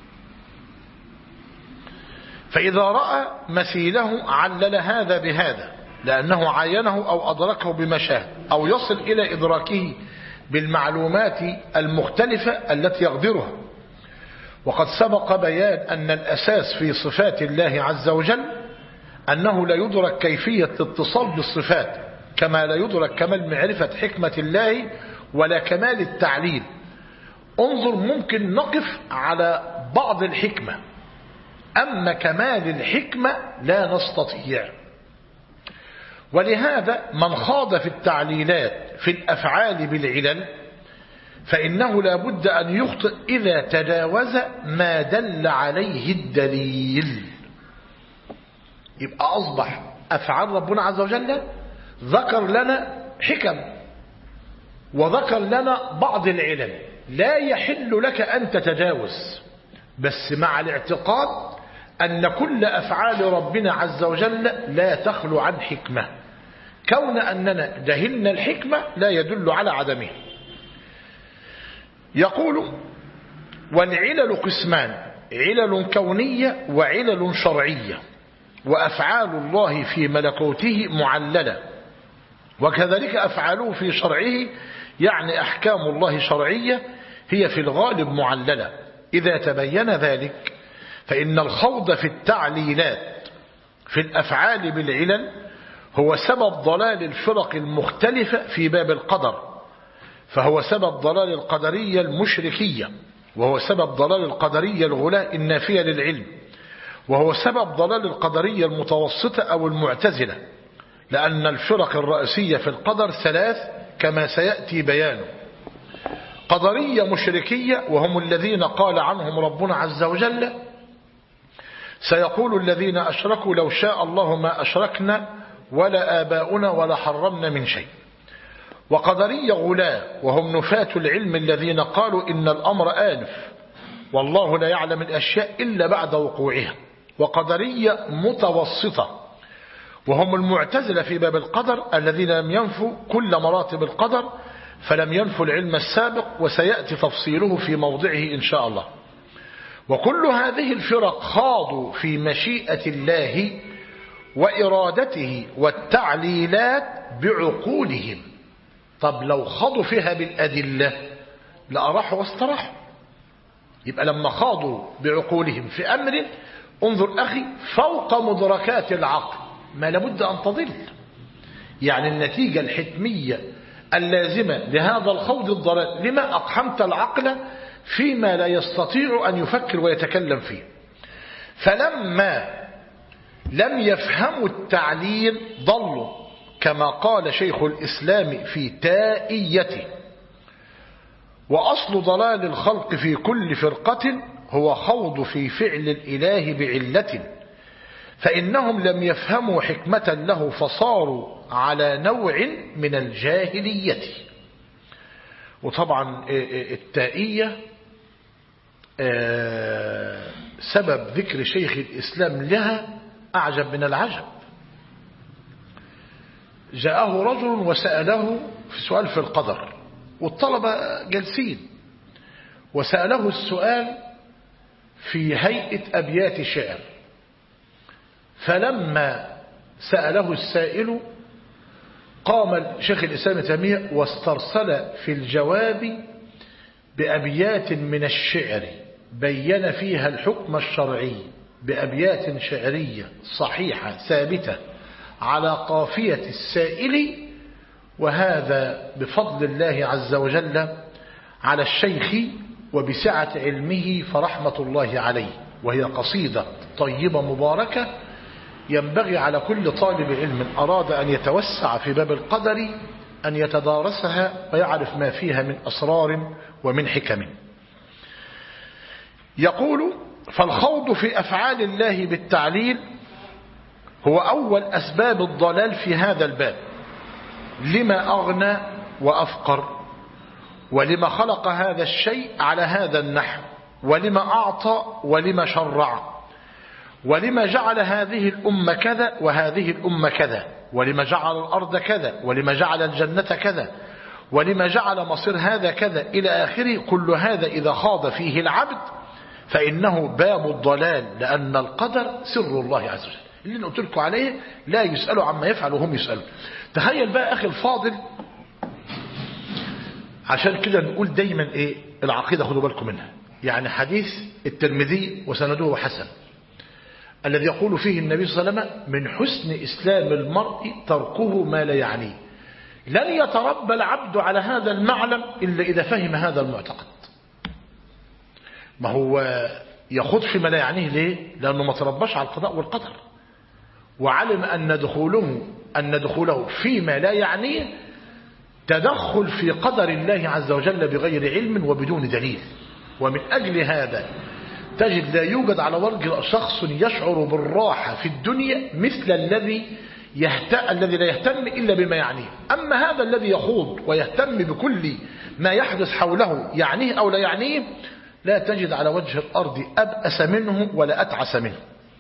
فإذا رأى مثيله علل هذا بهذا لأنه عاينه أو أدركه بمشاهد أو يصل إلى إدراكه بالمعلومات المختلفة التي يقدرها. وقد سبق بيان أن الأساس في صفات الله عز وجل أنه لا يدرك كيفية الاتصال بالصفات، كما لا يدرك كمال معرفة حكمة الله ولا كمال التعليل. انظر ممكن نقف على بعض الحكمة، أما كمال الحكمة لا نستطيع. ولهذا من خاض في التعليلات في الأفعال بالعلل فإنه لا بد أن يخطئ إذا تجاوز ما دل عليه الدليل. يبقى أصبح أفعال ربنا عز وجل ذكر لنا حكم وذكر لنا بعض العلل، لا يحل لك أن تتجاوز، بس مع الاعتقاد أن كل أفعال ربنا عز وجل لا تخلو عن حكمة. كون أننا جهلنا الحكمة لا يدل على عدمه. يقول والعلل قسمان: علل كونية وعلل شرعية، وأفعال الله في ملكوته معللة، وكذلك أفعاله في شرعه، يعني أحكام الله شرعية هي في الغالب معللة. إذا تبين ذلك فإن الخوض في التعليلات في الأفعال بالعلل هو سبب ضلال الفرق المختلفة في باب القدر، فهو سبب ضلال القدرية المشركية، وهو سبب ضلال القدرية الغلاة النافية للعلم، وهو سبب ضلال القدرية المتوسطة أو المعتزلة، لأن الفرق الرئيسية في القدر ثلاث كما سيأتي بيانه: قدرية مشركية وهم الذين قال عنهم ربنا عز وجل: سيقول الذين أشركوا لو شاء الله ما أشركنا ولا آباؤنا ولا حرمنا من شيء. وقدرية غلاة وهم نفاة العلم الذين قالوا إن الأمر آنف والله لا يعلم الأشياء إلا بعد وقوعها. وقدرية متوسطة وهم المعتزلة في باب القدر الذين لم ينفوا كل مراتب القدر، فلم ينفوا العلم السابق، وسيأتي تفصيله في موضعه إن شاء الله. وكل هذه الفرق خاضوا في مشيئة الله وإرادته والتعليلات بعقولهم. طب لو خاضوا فيها بالأدلة لأراحوا واستراحوا. يبقى لما خاضوا بعقولهم في أمر، انظر أخي، فوق مدركات العقل، ما لابد أن تضل. يعني النتيجة الحتمية اللازمة لهذا الخوض الضلال: لما أقحمت العقل فيما لا يستطيع أن يفكر ويتكلم فيه. فلما لم يفهموا التعليل ضلوا، كما قال شيخ الإسلام في تائيته: وأصل ضلال الخلق في كل فرقة هو خوض في فعل الإله بعلة، فإنهم لم يفهموا حكمة له فصاروا على نوع من الجاهلية. وطبعا التائية سبب ذكر شيخ الإسلام لها أعجب من العجب. جاءه رجل وسأله في سؤال في القدر، والطلبة جالسين، وسأله السؤال في هيئة أبيات شعر. فلما سأله السائل قام شيخ الإسلام ابن تيمية واسترسل في الجواب بأبيات من الشعر بين فيها الحكم الشرعي، بأبيات شعرية صحيحة ثابتة على قافية السائل، وهذا بفضل الله عز وجل على الشيخ وبسعة علمه فرحمة الله عليه. وهي قصيدة طيبة مباركة ينبغي على كل طالب علم أراد أن يتوسع في باب القدر أن يتدارسها ويعرف ما فيها من أسرار ومن حكم. يقول: فالخوض في أفعال الله بالتعليل هو أول أسباب الضلال في هذا الباب، لما أغنى وأفقر، ولما خلق هذا الشيء على هذا النحو، ولما أعطى، ولما شرع، ولما جعل هذه الأمة كذا وهذه الأمة كذا، ولما جعل الأرض كذا، ولما جعل الجنة كذا، ولما جعل مصير هذا كذا إلى آخره. كل هذا إذا خاض فيه العبد فإنه باب الضلال، لأن القدر سر الله عز وجل، اللي قلت لكم عليه لا يسألوا عما يفعل وهم يسألوا. تخيل بقى أخي الفاضل، عشان كده نقول دايما إيه العقيدة، خدوا بالكم منها. يعني حديث الترمذي وسنده حسن الذي يقول فيه النبي صلى الله عليه وسلم: من حسن إسلام المرء تركه ما لا يعنيه. لن يتربى العبد على هذا المعلم إلا إذا فهم هذا المعتقد. ما هو يخوض في ما لا يعنيه ليه؟ لأنه ما ترباش على القضاء والقدر، وعلم أن دخوله فيما لا يعنيه تدخل في قدر الله عز وجل بغير علم وبدون دليل. ومن أجل هذا تجد لا يوجد على وجه شخص يشعر بالراحة في الدنيا مثل الذي لا يهتم إلا بما يعنيه. أما هذا الذي يخوض ويهتم بكل ما يحدث حوله يعنيه أو لا يعنيه، لا تجد على وجه الأرض أبأس منه ولا أتعس منه.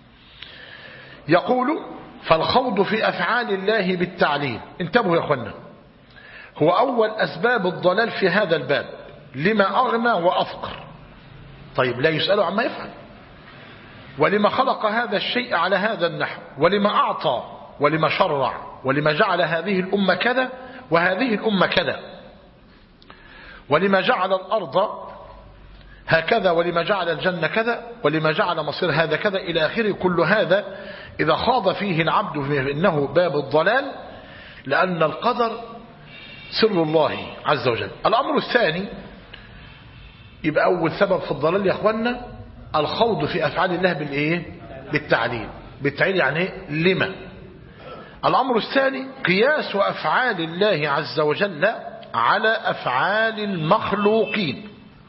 يقول: فالخوض في أفعال الله بالتعليل، انتبهوا يا أخوانا، هو أول أسباب الضلال في هذا الباب، لما أغنى وأفقر. طيب لا يسأل عما يفعل، ولما خلق هذا الشيء على هذا النحو، ولما أعطى، ولما شرع، ولما جعل هذه الأمة كذا وهذه الأمة كذا، ولما جعل الأرض هكذا، ولما جعل الجنة كذا، ولما جعل مصير هذا كذا إلى آخره. كل هذا إذا خاض فيه العبد فإنه باب الضلال، لأن القدر سر الله عز وجل. الأمر الثاني، يبقى أول سبب في الضلال يا أخوانا الخوض في أفعال الله بالتعليل. بالتعليل يعني لما. الأمر الثاني قياس أفعال الله عز وجل على أفعال المخلوقين.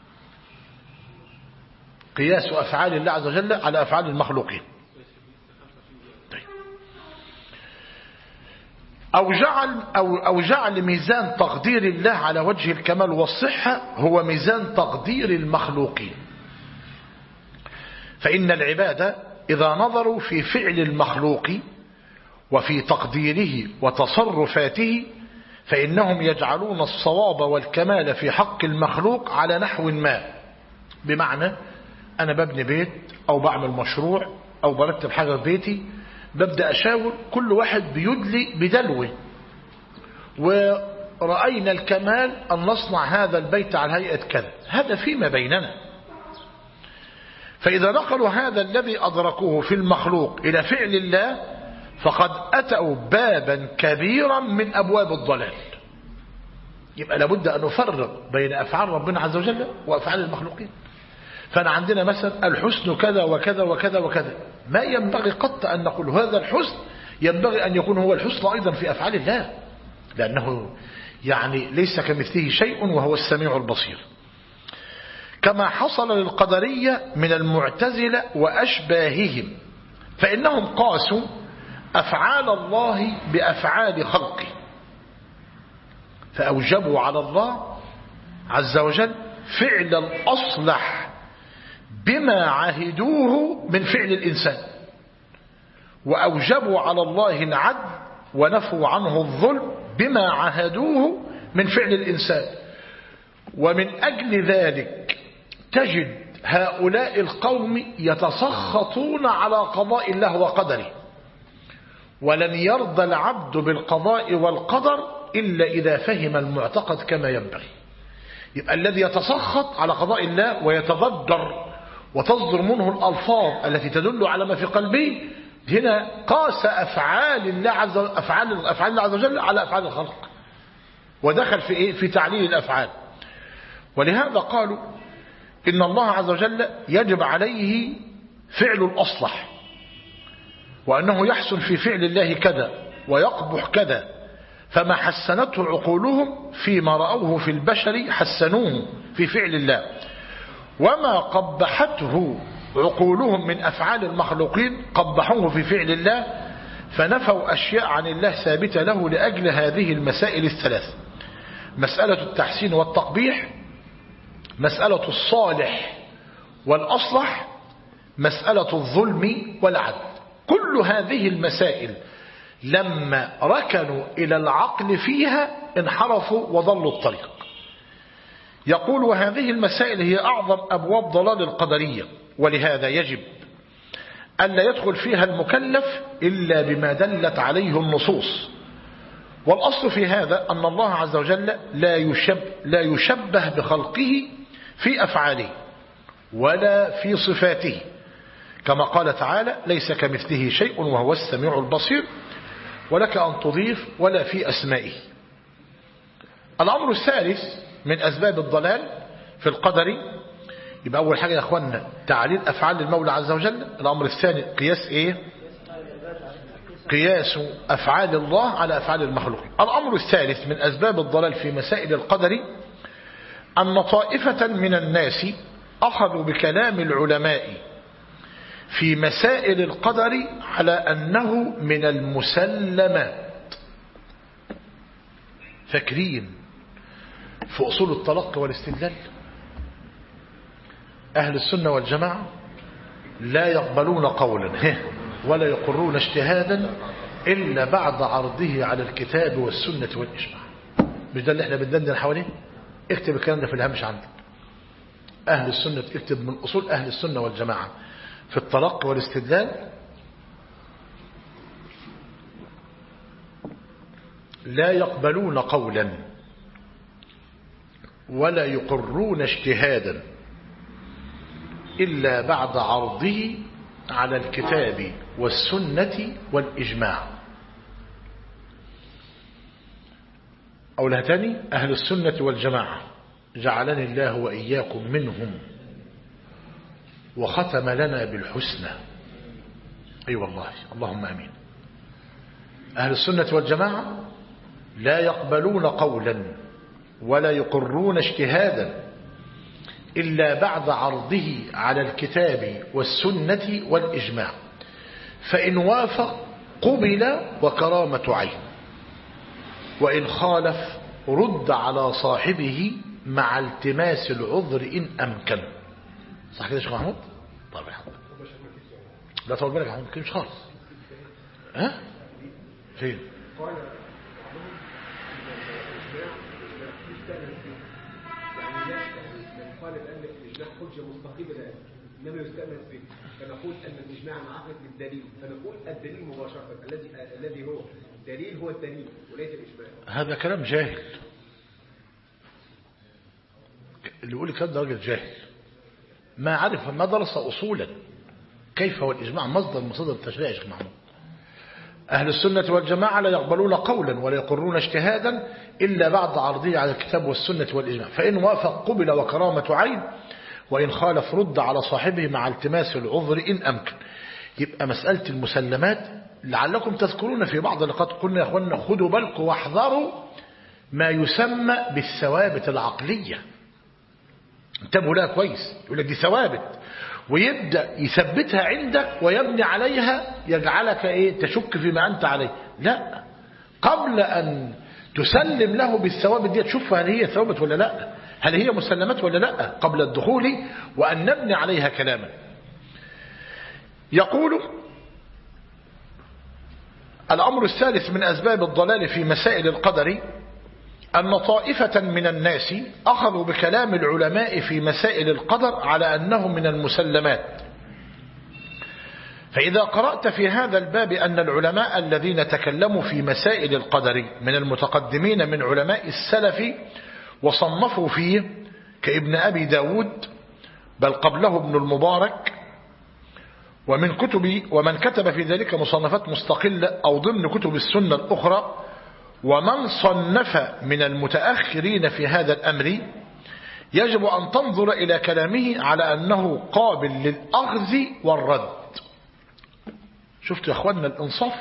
قياس أفعال الله عز وجل على أفعال المخلوقين. طيب. أو جعل ميزان تقدير الله على وجه الكمال والصحة هو ميزان تقدير المخلوقين. فإن العباد إذا نظروا في فعل المخلوق وفي تقديره وتصرفاته فإنهم يجعلون الصواب والكمال في حق المخلوق على نحو ما. بمعنى أنا ببني بيت أو بعمل مشروع أو برتب حاجة في بيتي، ببدأ أشاور كل واحد بيدلي بدلوه، ورأينا الكمال أن نصنع هذا البيت على هيئة كذا. هذا فيما بيننا. فإذا نقلوا هذا الذي أدركوه في المخلوق إلى فعل الله فقد أتوا بابا كبيرا من أبواب الضلال. يبقى لابد أن نفرق بين أفعال ربنا عز وجل وأفعال المخلوقين. فأنا عندنا مثلا الحسن كذا وكذا وكذا وكذا، ما ينبغي قط أن نقول هذا الحسن ينبغي أن يكون هو الحسن أيضا في أفعال الله، لأنه يعني ليس كمثله شيء وهو السميع البصير. كما حصل للقدرية من المعتزلة وأشباههم، فإنهم قاسوا أفعال الله بأفعال خلقه، فأوجبوا على الله عز وجل فعل الأصلح بما عهدوه من فعل الإنسان، وأوجبوا على الله العدل ونفوا عنه الظلم بما عهدوه من فعل الإنسان. ومن أجل ذلك تجد هؤلاء القوم يتسخطون على قضاء الله وقدره، ولن يرضى العبد بالقضاء والقدر إلا إذا فهم المعتقد كما ينبغي. يبقى الذي يتسخط على قضاء الله ويتضجر وتصدر منه الألفاظ التي تدل على ما في قلبه، هنا قاس أفعال الله عز وجل على أفعال الخلق، ودخل في إيه؟ في تعليل الأفعال. ولهذا قالوا إن الله عز وجل يجب عليه فعل الأصلح، وأنه يحسن في فعل الله كذا ويقبح كذا، فما حسنته عقولهم فيما رأوه في البشر حسنوه في فعل الله، وما قبحته عقولهم من أفعال المخلوقين قبحوه في فعل الله، فنفوا أشياء عن الله ثابتة له لأجل هذه المسائل الثلاث: مسألة التحسين والتقبيح، مسألة الصالح والأصلح، مسألة الظلم والعدل. كل هذه المسائل لما ركنوا إلى العقل فيها انحرفوا وضلوا الطريق. يقول: وهذه المسائل هي أعظم أبواب ضلال القدرية، ولهذا يجب ألا يدخل فيها المكلف إلا بما دلت عليه النصوص. والأصل في هذا أن الله عز وجل لا يشبه بخلقه في أفعاله ولا في صفاته، كما قال تعالى: ليس كمثله شيء وهو السميع البصير، ولك أن تضيف ولا في أسمائه. الأمر الثالث من أسباب الضلال في القدر، يبقى أول حاجة يا أخوانا تعليل أفعال المولى عز وجل. الأمر الثاني قياس إيه؟ قياس أفعال الله على أفعال المخلوقين. الأمر الثالث من أسباب الضلال في مسائل القدر أن طائفة من الناس أخذوا بكلام العلماء في مسائل القدر على أنه من المسلمات. فاكرين في أصول التلقي والاستدلال أهل السنة والجماعة لا يقبلون قولا ولا يقرون اجتهادا إلا بعد عرضه على الكتاب والسنة والإجماع. مش ده اللي احنا بندندن حواليه؟ اكتب الكلام ده في الهامش عندك. أهل السنة، اكتب من أصول أهل السنة والجماعة في التلقي والاستدلال: لا يقبلون قولا ولا يقرون اجتهادا إلا بعد عرضه على الكتاب والسنة والإجماع. أولها تاني: أهل السنة والجماعة جعلني الله وإياكم منهم وختم لنا بالحسنى. أي والله، اللهم أمين. أهل السنة والجماعة لا يقبلون قولا ولا يقرون اجتهادا إلا بعد عرضه على الكتاب والسنة والإجماع، فإن وافق قبل وكرامة عين، وإن خالف رد على صاحبه مع التماس العذر إن أمكن. صح كده يا شيخ محمود؟ طيب يا حمد، لا طول بالك يا حمود، مش خالص. ها؟ فين؟ قال أن الإجماع حجة مستقيمة الآن، إنما يستأنس به، فنقول أن الإجماع معقد للدليل، فنقول الدليل مباشرة الذي هو الدليل هو الدليل وليس الإجماع. هذا كلام جاهل، اللي يقول الكلام ده راجل جاهل ما عرف، ما درس أصولا كيف هو الإجماع مصدر مصادر التشريع. يا شيخ محمود، أهل السنة والجماعة لا يقبلون قولا ولا يقرون اجتهادا إلا بعد عرضه على الكتاب والسنة والإجماع، فإن وافق قبل وكرامة عين، وإن خالف رد على صاحبه مع التماس العذر إن أمكن. يبقى مسألة المسلمات لعلكم تذكرون في بعض اللقاءات قلنا يا أخوانا خدوا بالكم واحذروا ما يسمى بالثوابت العقلية. انتبهوا لها كويس، يقول لك دي ثوابت ويبدأ يثبتها عندك ويبني عليها، يجعلك تشك فيما أنت عليه. لا، قبل أن تسلم له بالثوابت دي تشوف هل هي ثوابت ولا لا، هل هي مسلمات ولا لا، قبل الدخول وأن نبني عليها كلاما. يقول الأمر الثالث من أسباب الضلال في مسائل القدر أن طائفة من الناس أخذوا بكلام العلماء في مسائل القدر على أنه من المسلمات. فإذا قرأت في هذا الباب أن العلماء الذين تكلموا في مسائل القدر من المتقدمين من علماء السلف وصنفوا فيه كابن أبي داود، بل قبله ابن المبارك، ومن كتب في ذلك مصنفات مستقلة أو ضمن كتب السنة الأخرى، ومن صنف من المتأخرين في هذا الأمر، يجب أن تنظر إلى كلامه على أنه قابل للأخذ والرد. شفتوا يا أخواننا الإنصاف؟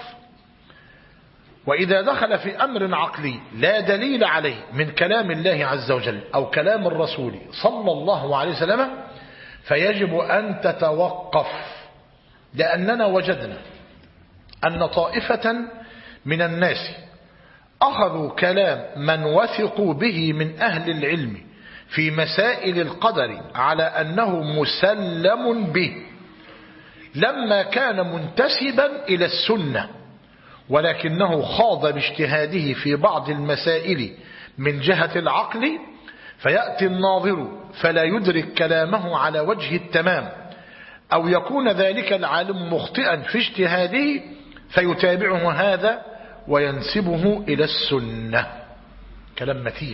وإذا دخل في أمر عقلي لا دليل عليه من كلام الله عز وجل أو كلام الرسول صلى الله عليه وسلم فيجب أن تتوقف، لأننا وجدنا أن طائفة من الناس أخذوا كلام من وثقوا به من أهل العلم في مسائل القدر على أنه مسلم به لما كان منتسبا إلى السنة، ولكنه خاض باجتهاده في بعض المسائل من جهة العقل، فيأتي الناظر فلا يدرك كلامه على وجه التمام، أو يكون ذلك العالم مخطئا في اجتهاده فيتابعه هذا وينسبه إلى السنة. كلام متين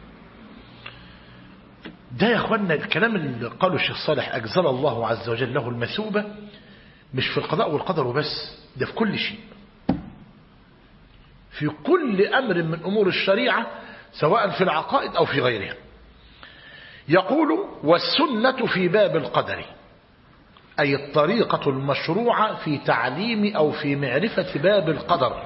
ده يا أخوانا. الكلام اللي قاله الشيخ صالح أجزل الله عز وجل له المثوبة مش في القضاء والقدر وبس، ده في كل شيء، في كل أمر من أمور الشريعة سواء في العقائد أو في غيرها. يقول: والسنة في باب القدر، أي الطريقة المشروعة في تعليم أو في معرفة باب القدر،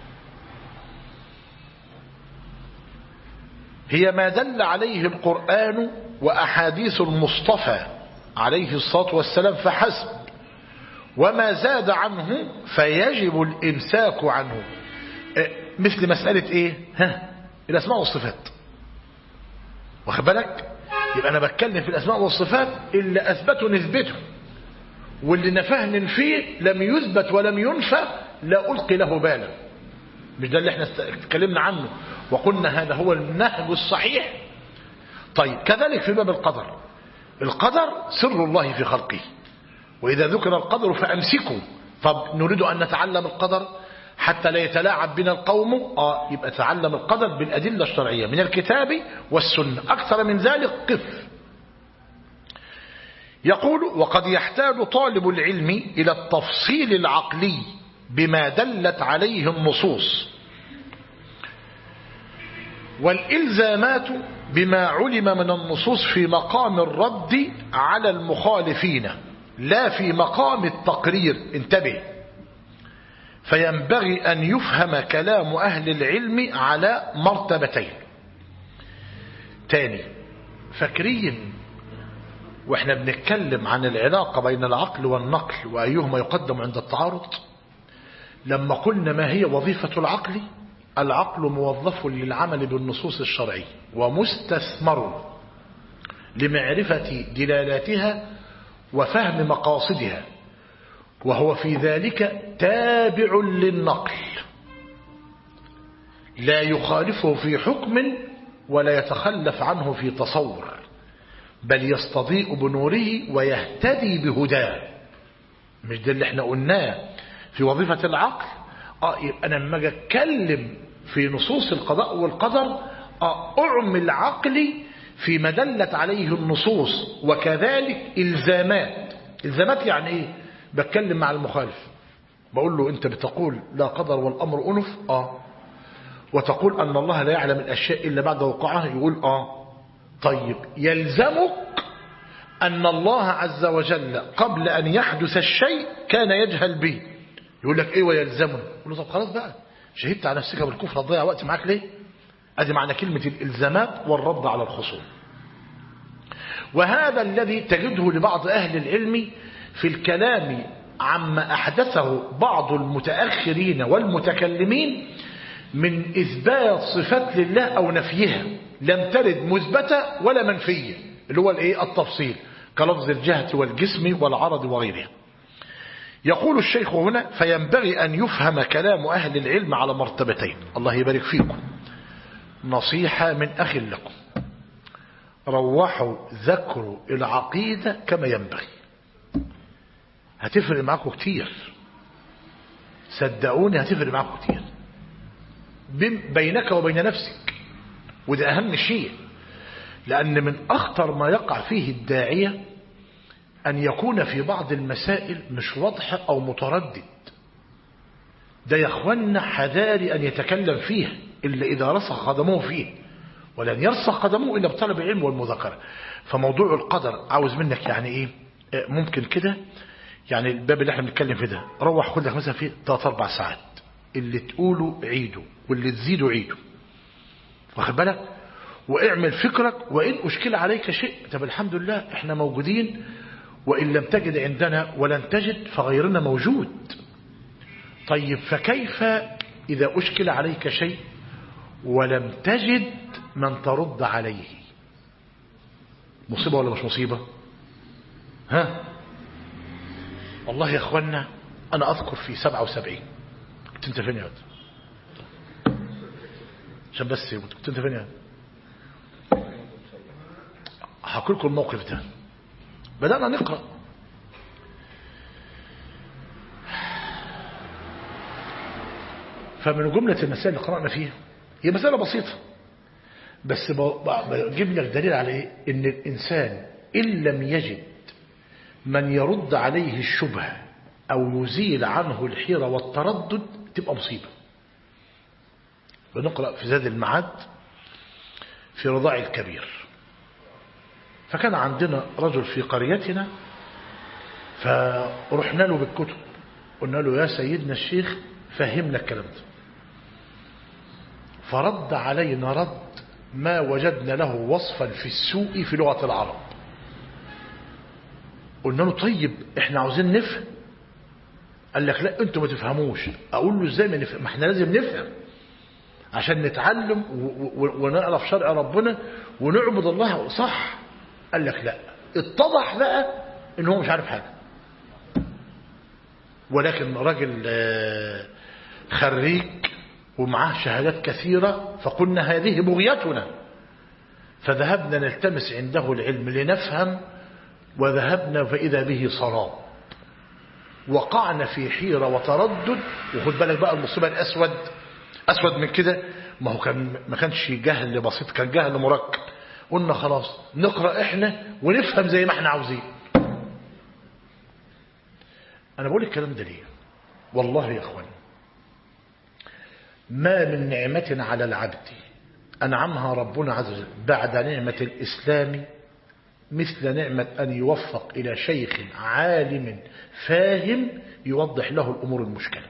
هي ما دل عليه القرآن وأحاديث المصطفى عليه الصلاة والسلام فحسب، وما زاد عنه فيجب الإمساك عنه. مثل مسألة إيه؟ الأسماء والصفات. واخد بالك؟ يبقى أنا بتكلم في الأسماء والصفات اللي أثبته نثبته، واللي نفاه ننفيه، لم يثبت ولم ينفى لا ألقي له بالا. مش ده اللي احنا اتكلمنا عنه وقلنا هذا هو النهج الصحيح؟ طيب كذلك في باب القدر. القدر سر الله في خلقه، وإذا ذكر القدر فأمسكوا. طب نريد أن نتعلم القدر حتى لا يتلاعب بنا القوم، يبقى تعلم القدر بالأدلة الشرعية من الكتاب والسنة. أكثر من ذلك قف. يقول: وقد يحتاج طالب العلم إلى التفصيل العقلي بما دلت عليه النصوص، والإلزامات بما علم من النصوص في مقام الرد على المخالفين لا في مقام التقرير. انتبه، فينبغي أن يفهم كلام أهل العلم على مرتبتين. تاني، فاكرين واحنا بنتكلم عن العلاقة بين العقل والنقل وأيهما يقدم عند التعارض، لما قلنا ما هي وظيفة العقل؟ العقل موظف للعمل بالنصوص الشرعية ومستثمر لمعرفة دلالاتها وفهم مقاصدها، وهو في ذلك تابع للنقل، لا يخالفه في حكم ولا يتخلف عنه في تصور، بل يستضيء بنوره ويهتدي بهداه. مش ده اللي احنا قلناه في وظيفة العقل؟ يبقى انا لما اجي اتكلم في نصوص القضاء والقدر اعمل عقلي فيما دلت عليه النصوص، وكذلك الزامات يعني ايه؟ بتكلم مع المخالف بقول له: انت بتقول لا قدر والامر انف، وتقول ان الله لا يعلم الاشياء الا بعد وقوعها، يقول طيب يلزمك ان الله عز وجل قبل ان يحدث الشيء كان يجهل به. يقول لك ايه ويلزمني؟ يقول له: طب خلاص بقى، شهدت على نفسك بالكفر، هتضيع وقت معاك ليه؟ ادي معنى كلمة الالزامات والرد على الخصوم. وهذا الذي تجده لبعض اهل العلم في الكلام عما احدثه بعض المتأخرين والمتكلمين من اثبات صفات لله او نفيها لم ترد مثبتة ولا منفية، اللي هو الايه؟ التفصيل، كلفظ الجهة والجسم والعرض وغيرها. يقول الشيخ هنا: فينبغي أن يفهم كلام أهل العلم على مرتبتين. الله يبارك فيكم. نصيحة من أخ لكم: روحوا ذكروا العقيدة كما ينبغي، هتفرق معكم كتير، صدقوني هتفرق معكم كتير بينك وبين نفسك، وده أهم شيء. لأن من أخطر ما يقع فيه الداعية أن يكون في بعض المسائل مش واضح أو متردد. ده يا أخوانا حذاري أن يتكلم فيه إلا إذا رسخ قدمه فيه، ولن يرسخ قدمه إلا بطلب العلم والمذاكرة. فموضوع القدر عاوز منك يعني إيه، ممكن كده يعني الباب اللي احنا بنتكلم فيه ده، روح خد لك مثلا فيه 3-4 ساعات، اللي تقوله عيده واللي تزيده عيده، واخد بالك، واعمل فكرك. وإن أشكل عليك شيء، طب الحمد لله احنا موجودين، وإن لم تجد عندنا ولن تجد فغيرنا موجود. طيب فكيف إذا أشكل عليك شيء ولم تجد من ترد عليه؟ مصيبة ولا مش مصيبة؟ ها؟ والله يا أخوانا أنا أذكر في 77 كنت أنت فين يا ولد؟ عشان بس كنت أنت فين يا ولد؟ هقول لكم الموقف ده. بدأنا نقرأ، فمن جملة المسائل اللي قرأنا فيها هي مسألة بسيطة، بس بجيب لك دليل على إيه؟ إن الإنسان إن لم يجد من يرد عليه الشبهة أو يزيل عنه الحيرة والتردد تبقى مصيبة. بنقرأ في زاد المعاد في رضاع الكبير. فكان عندنا رجل في قريتنا، فرحنا له بالكتب، قلنا له يا سيدنا الشيخ فهمنا الكلام ده، فرد علينا رد ما وجدنا له وصفا في السوء في لغة العرب. قلنا له طيب احنا عاوزين نفهم. قال لك لا انتوا ما تفهموش. اقول له ازاي ما نفهم؟ ما احنا لازم نفهم عشان نتعلم ونعرف شرع ربنا ونعبد الله صح. قال لك لا، اتضح بقى ان هو مش عارف حاجة، ولكن راجل خريج ومعاه شهادات كثيرة، فقلنا هذه بغيتنا، فذهبنا نلتمس عنده العلم لنفهم، وذهبنا فإذا به صراب، وقعنا في حيرة وتردد. وخد بالك بقى المصيبة الأسود أسود من كده، ما كانش جهل بسيط، كان جهل مركب. قلنا خلاص نقرأ احنا ونفهم زي ما احنا عاوزين. انا بقول الكلام ده ليه؟ والله يا اخوان ما من نعمة على العبد أنعمها ربنا عز وجل بعد نعمة الإسلام مثل نعمة أن يوفق إلى شيخ عالم فاهم يوضح له الأمور المشكلة.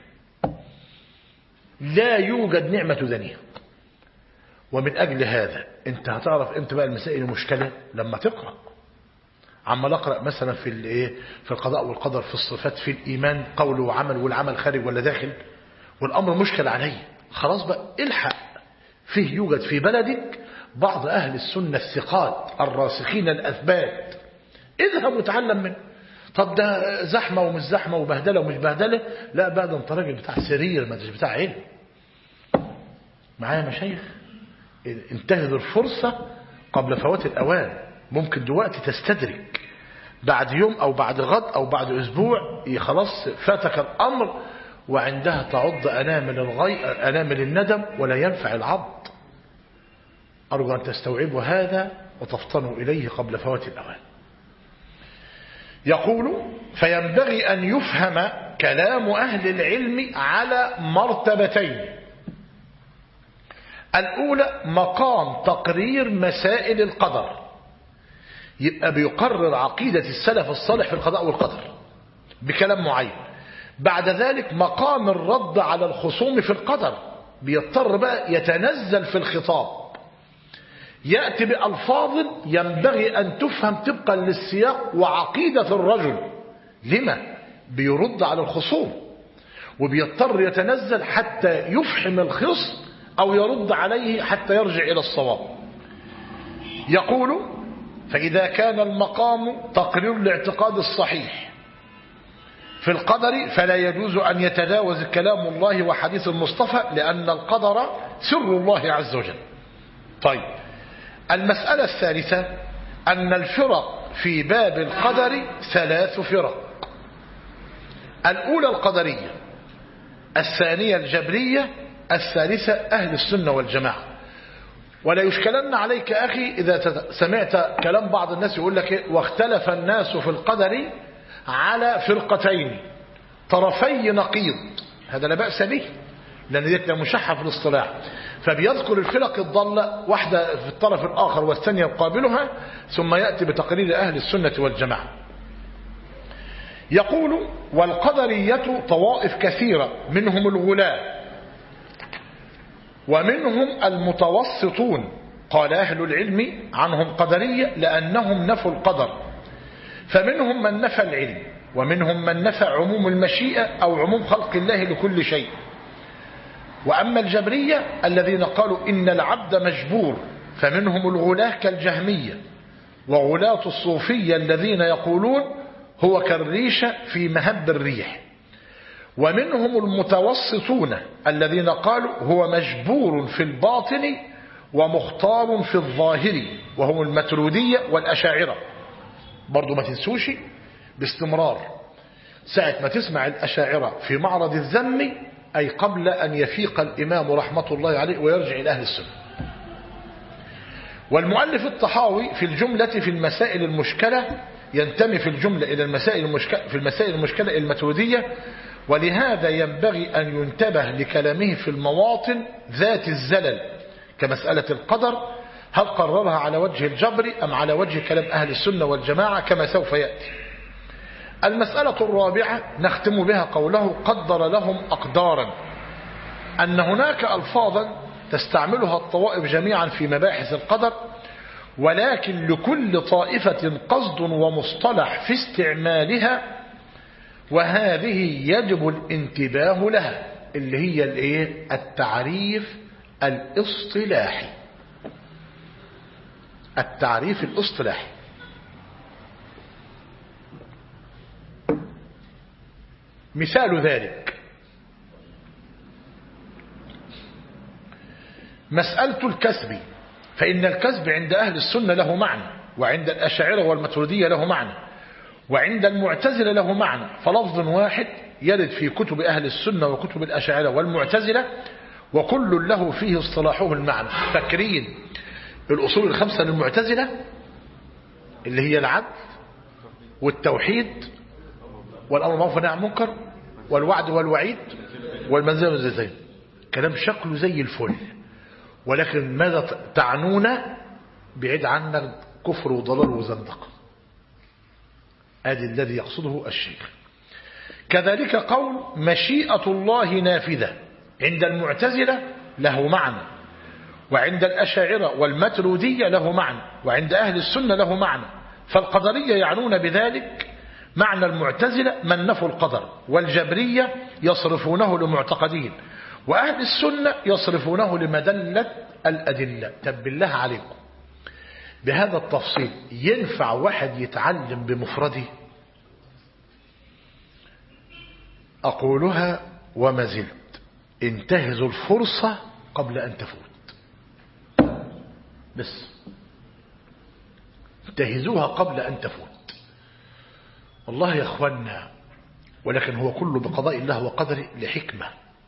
لا يوجد نعمة ثانية. ومن أجل هذا أنت هتعرف أنت بقى المسائل المشكلة لما تقرأ. عمال أقرأ مثلا في القضاء والقدر، في الصفات، في الإيمان قول وعمل، والعمل خارج ولا داخل، والأمر مشكل عليه. خلاص بقى الحق، فيه يوجد في بلدك بعض أهل السنة الثقات الراسخين الأثبات، اذهب وتعلم منه. طب ده زحمة ومش زحمة وبهدلة ومش بهدلة، لا بقى ده انت راجل بتاع سرير ما بتاع علم. معايا مشايخ؟ انتهز الفرصة قبل فوات الأوان. ممكن دلوقتي تستدرك، بعد يوم أو بعد غد أو بعد أسبوع خلاص فاتك الأمر، وعندها تعض أنامل الندم ولا ينفع العض. أرجو أن تستوعبوا هذا وتفطنوا إليه قبل فوات الأوان. يقول فينبغي أن يفهم كلام أهل العلم على مرتبتين. الأولى مقام تقرير مسائل القدر، يبقى بيقرر عقيدة السلف الصالح في القضاء والقدر بكلام معين. بعد ذلك مقام الرد على الخصوم في القدر، بيضطر بقى يتنزل في الخطاب، يأتي بألفاظ ينبغي أن تفهم طبقا للسياق وعقيدة الرجل. لما؟ بيرد على الخصوم، وبيضطر يتنزل حتى يفهم الخصم أو يرد عليه حتى يرجع إلى الصواب. يقول فإذا كان المقام تقرير الاعتقاد الصحيح في القدر فلا يجوز أن يتجاوز كلام الله وحديث المصطفى، لأن القدر سر الله عز وجل. طيب، المسألة الثالثة أن الفرق في باب القدر 3 فرق. الأولى القدرية، الثانية الجبرية، الثالثة أهل السنة والجماعة. ولا يشكلن عليك أخي إذا سمعت كلام بعض الناس يقول لك واختلف الناس في القدر على فرقتين طرفي نقيض. هذا لا بأس به، لأن ذلك مشحة في الاصطلاح. فبيذكر الفرق الضالة، واحدة في الطرف الآخر والثانية يقابلها، ثم يأتي بتقرير أهل السنة والجماعة. يقول والقدرية طوائف كثيرة، منهم الغلاة ومنهم المتوسطون. قال أهل العلم عنهم قدرية لأنهم نفوا القدر، فمنهم من نفى العلم، ومنهم من نفى عموم المشيئة أو عموم خلق الله لكل شيء. وأما الجبرية الذين قالوا إن العبد مجبور، فمنهم الغلاة كالجهمية، وغلاة الصوفية الذين يقولون هو كالريشة في مهب الريح. ومنهم المتوسطون الذين قالوا هو مجبور في الباطن ومختار في الظاهر، وهم الماتريدية والأشاعرة. برضو ما تنسوش باستمرار ساعة ما تسمع الأشاعرة في معرض الذم، أي قبل أن يفيق الإمام رحمة الله عليه ويرجع إلى أهل السنة. والمؤلف الطحاوي في الجملة في المسائل المشكلة ينتمي في الجملة إلى المسائل المشكلة الماتريدية، ولهذا ينبغي أن ينتبه لكلامه في المواطن ذات الزلل، كمسألة القدر هل قررها على وجه الجبر أم على وجه كلام أهل السنة والجماعة كما سوف يأتي. المسألة الرابعة نختم بها قوله قدر لهم أقدارا، أن هناك ألفاظا تستعملها الطوائف جميعا في مباحث القدر، ولكن لكل طائفة قصد ومصطلح في استعمالها، وهذه يجب الانتباه لها، اللي هي التعريف الاصطلاحي. التعريف الاصطلاحي مثال ذلك مسألة الكسب، فإن الكسب عند أهل السنة له معنى، وعند الأشاعرة والماتريدية له معنى، وعند المعتزلة له معنى. فلفظ واحد يرد في كتب أهل السنة وكتب الأشاعرة والمعتزلة، وكل له فيه اصطلاحه المعنى. فاكرين الأصول ال5 للمعتزلة اللي هي العدل والتوحيد والأمر بالمعروف والنهي عن المنكر والوعد والوعيد والمنزلة والزيتين. كلام شكله زي الفل، ولكن ماذا تعنون؟ بعيد عنا كفر وضلال وزندقة. هذا الذي يقصده الشيخ. كذلك قول مشيئة الله نافذة عند المعتزلة له معنى، وعند الأشاعرة والماتريدية له معنى، وعند أهل السنة له معنى. فالقدرية يعنون بذلك معنى المعتزلة من نفوا القدر، والجبرية يصرفونه لمعتقدين، وأهل السنة يصرفونه لمدلة الأدلة. طب بالله عليكم بهذا التفصيل ينفع واحد يتعلم بمفرده؟ أقولها وما زلت، انتهزوا الفرصة قبل أن تفوت، بس انتهزوها قبل أن تفوت. والله يا أخوانا، ولكن هو كله بقضاء الله وقدره لحكمة،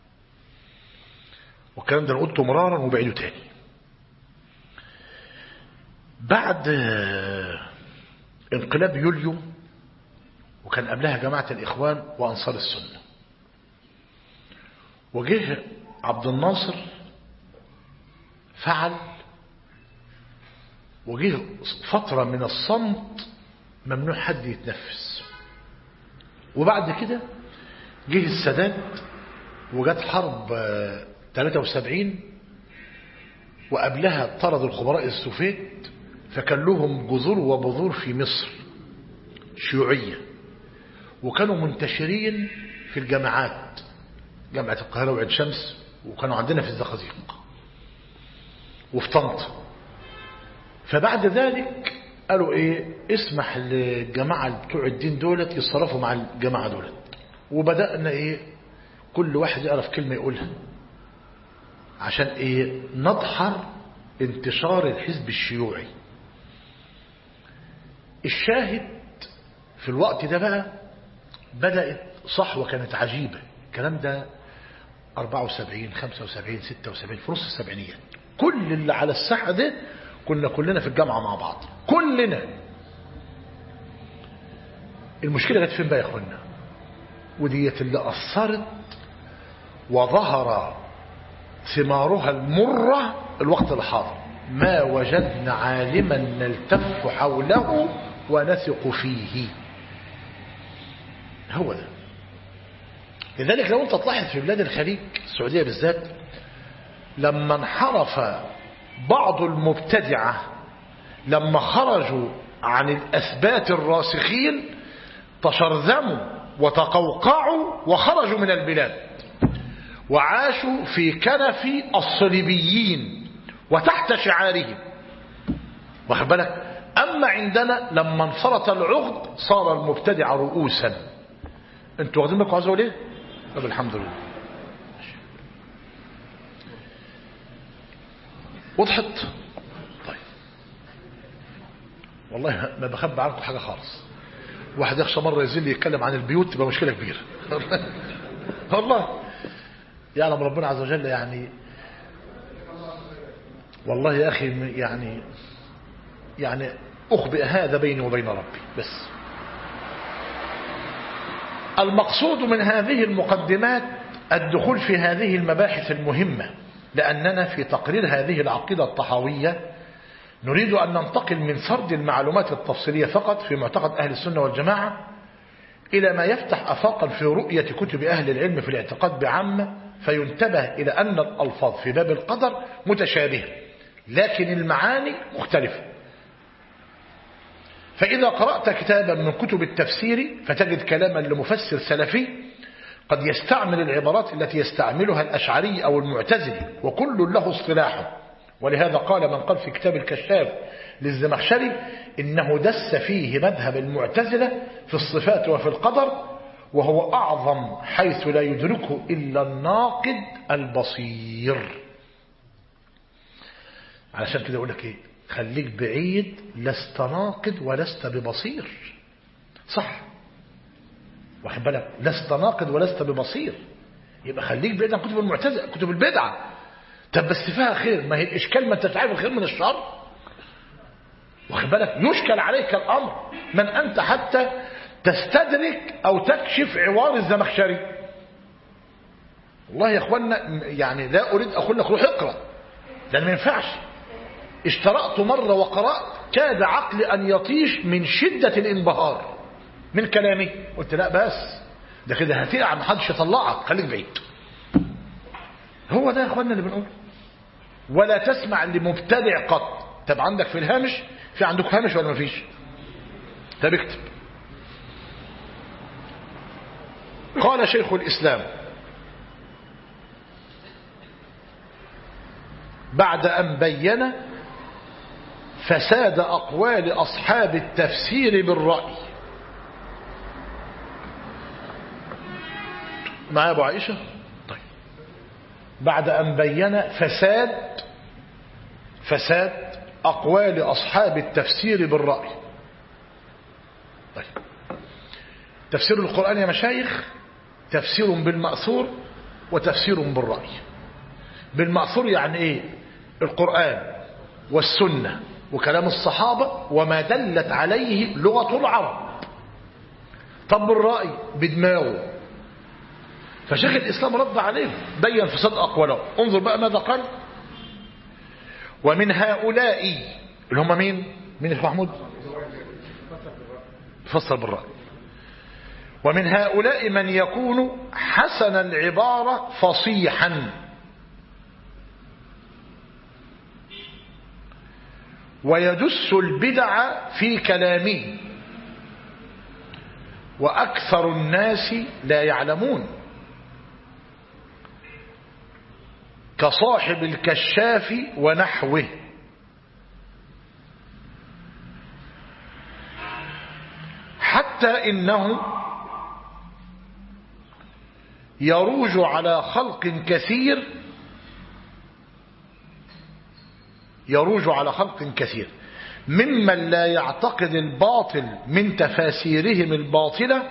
والكلام ده قلته مرارا وبعيده تاني. بعد انقلاب يوليو، وكان قبلها جماعة الإخوان وأنصار السنة، وجه عبد الناصر فعل، وجه فترة من الصمت ممنوع حد يتنفس. وبعد كده جه السادات، وجت حرب 73، وقبلها طرد الخبراء السوفيت، فكان لهم جذور وبذور في مصر شيوعية، وكانوا منتشرين في الجامعات، جامعة القاهرة وعين شمس، وكانوا عندنا في الزقازيق وفي طنطا. فبعد ذلك قالوا اسمح للجماعة بتوع الدين دولت يتصرفوا مع الجماعة دولت، وبدأنا ايه كل واحد يعرف كلمة يقولها عشان ايه نضحر انتشار الحزب الشيوعي. الشاهد في الوقت ده بقى بدأت صحوة كانت عجيبة. الكلام ده 74 75 76 في نص السبعينيات. كل اللي على الساحة ده كنا كلنا في الجامعة مع بعض كلنا. المشكلة جت فين بقى يا اخوانا؟ وديت اللي أثرت وظهر ثمارها المرة الوقت الحاضر. ما وجدنا عالما نلتف حوله ونثق فيه. هو ده. لذلك لو انت تلاحظ في بلاد الخليج السعودية بالذات لما انحرف بعض المبتدعة لما خرجوا عن الأثبات الراسخين تشرذموا وتقوقعوا وخرجوا من البلاد وعاشوا في كنف الصليبيين وتحت شعارهم. واخد بالك؟ أما عندنا لما انفرط العقد صار المبتدع رؤوسا. انتوا واخدين بالكم عاوز اقول ايه؟ طب الحمد لله. وضحت؟ طيب والله ما بخبي عنكم حاجة خالص. واحد يخشى مرة يزل يتكلم عن البيوت تبقى مشكلة كبيرة. والله يعلم ربنا عز وجل يعني. والله يا أخي يعني أخبئ هذا بيني وبين ربي. بس المقصود من هذه المقدمات الدخول في هذه المباحث المهمة، لأننا في تقرير هذه العقيدة الطحاوية نريد أن ننتقل من سرد المعلومات التفصيلية فقط في معتقد أهل السنة والجماعة إلى ما يفتح أفاقا في رؤية كتب أهل العلم في الاعتقاد بعامة، فينتبه إلى أن الألفاظ في باب القدر متشابهة لكن المعاني مختلفة. فإذا قرأت كتابا من كتب التفسير فتجد كلاما لمفسر سلفي قد يستعمل العبارات التي يستعملها الأشعري أو المعتزلي وكل له اصطلاحه. ولهذا قال من قال في كتاب الكشاف للزمخشري إنه دس فيه مذهب المعتزلة في الصفات وفي القدر وهو أعظم حيث لا يدركه إلا الناقد البصير. علشان كده أقول لك إيه؟ خليك بعيد، لست ناقد ولست ببصير. صح واخد بالك؟ لست ناقد ولست ببصير. يبقى خليك بعيد عن كتب المعتزلة كتب البدعة. طب بس فيها خير، ما هي الإشكال ما انت تعرف الخير من الشر. واخد بالك؟ يشكل عليك الأمر من أنت حتى تستدرك أو تكشف عوار الزمخشري. والله يا أخوانا يعني لا أريد أقول لك روح اقرأ لأن ما ينفعش. اشترأت مرة وقرأت كاد عقلي أن يطيش من شدة الانبهار من كلامي. قلت لا بس ده كده هتقع محدش يطلعك، خليك بعيد. هو ده يا أخوانا اللي بنقول. ولا تسمع لمبتدع قط. طب عندك في الهامش، في عندك هامش ولا مفيش؟ طب اكتب. قال شيخ الإسلام بعد أن بين فساد أقوال أصحاب التفسير بالرأي. معايا أبو عائشة؟ طيب. بعد أن بين فساد أقوال أصحاب التفسير بالرأي. طيب. تفسير القرآن يا مشايخ تفسير بالمأثور وتفسير بالرأي. بالمأثور يعني إيه؟ القرآن والسنة وكلام الصحابة وما دلت عليه لغة العرب. طب بالرأي بدماغه. فشيخ الإسلام رد عليه بين فساد أقواله. انظر بقى ماذا قال. ومن هؤلاء اللي هم مين يا محمود؟ فسر بالرأي. ومن هؤلاء من يكون حسن العبارة فصيحا ويدس البدع في كلامه وأكثر الناس لا يعلمون كصاحب الكشاف ونحوه. حتى إنه يروج على خلق كثير، يروج على خلق كثير ممن لا يعتقد الباطل من تفاسيرهم الباطلة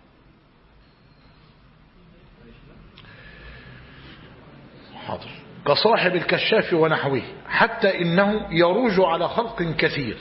حاضر كصاحب الكشاف ونحوه، حتى إنه يروج على خلق كثير،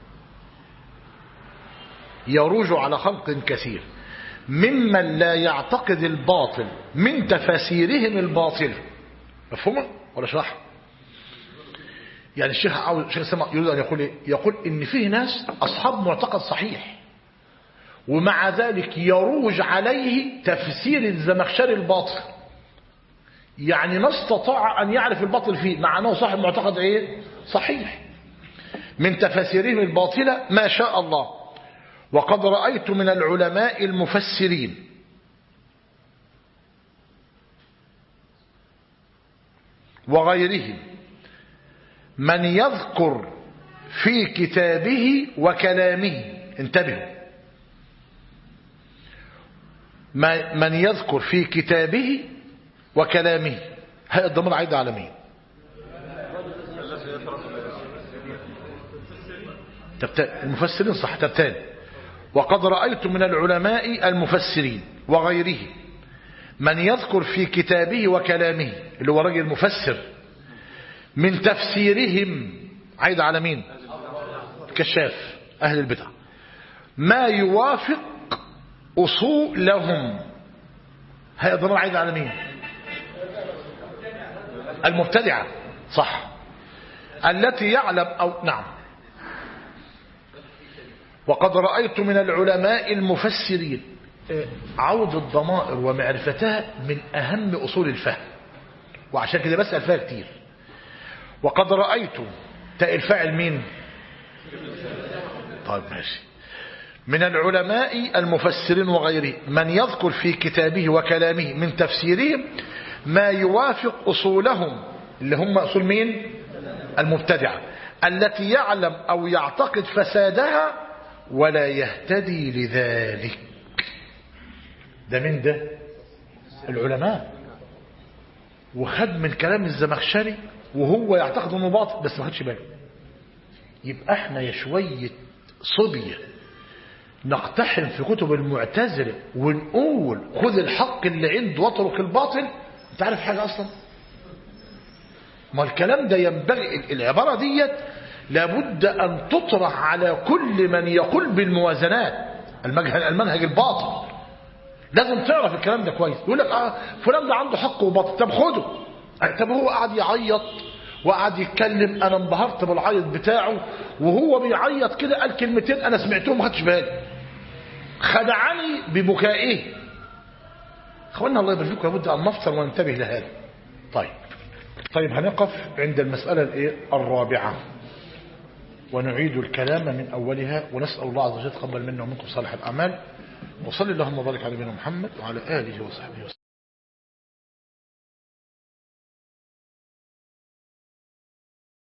يروج على خلق كثير ممن لا يعتقد الباطل من تفاسيرهم الباطلة. مفهومة ولا شرح؟ يعني الشيخ سمع يريد أن يقول إيه؟ يقول إن فيه ناس أصحاب معتقد صحيح ومع ذلك يروج عليه تفسير الزمخشري الباطل، يعني ما استطاع أن يعرف الباطل فيه مع أنه صاحب معتقد إيه؟ صحيح من تفاسيرهم الباطلة ما شاء الله. وقد رأيت من العلماء المفسرين وغيرهم من يذكر في كتابه وكلامه، انتبهوا، من يذكر في كتابه وكلامه، هاي الضمير عايد على مين؟ المفسرين صح. تبتان وقد رأيت من العلماء المفسرين وغيره من يذكر في كتابه وكلامه، اللي هو راجل مفسر، من تفسيرهم، عايد على مين؟ كشاف أهل البدع، ما يوافق أصولهم، هاي الضمير عايد على مين؟ المبتدعة صح، التي يعلم أو نعم. وقد رأيت من العلماء المفسرين، عود الضمائر ومعرفتها من أهم أصول الفهم، وعشان كده بسأل فيها كتير. وقد رأيت تاء الفاعل مين؟ طيب ماشي. من العلماء المفسرين وغيره من يذكر في كتابه وكلامه من تفسيرهم ما يوافق أصولهم، اللي هم أصول مين؟ المبتدعة، التي يعلم أو يعتقد فسادها ولا يهتدي لذلك. ده من ده العلماء، وخد من كلام الزمخشري وهو يعتقد انه باطل بس ما خدش باله. يبقى احنا يا شوية صبية نقتحم في كتب المعتزلة ونقول خذ الحق اللي عنده واترك الباطل؟ انت عارف حاجة اصلا؟ ما الكلام ده ينبغي، العبارة ديت لابد ان تطرح على كل من يقول بالموازنات، المنهج الباطل. لازم تعرف الكلام ده كويس. يقول لك فلان ده عنده حق وباطل، طب خده. طب هو قاعد يعيط وقعد يتكلم، انا انبهرت بالعيط بتاعه وهو بيعيط كده قال كلمتين انا سمعتهم ما خدتش بالي، خدعني ببكائه. اخوانا الله يبارك فيكم، لابد ان نفطر وننتبه لهذا. طيب هنقف عند المسألة الرابعة ونعيد الكلام من أولها، ونسأل الله عز وجل يتقبل منا ومنكم صالح الأعمال. وصلي اللهم وبارك على نبينا محمد وعلى آله وصحبه وسلم.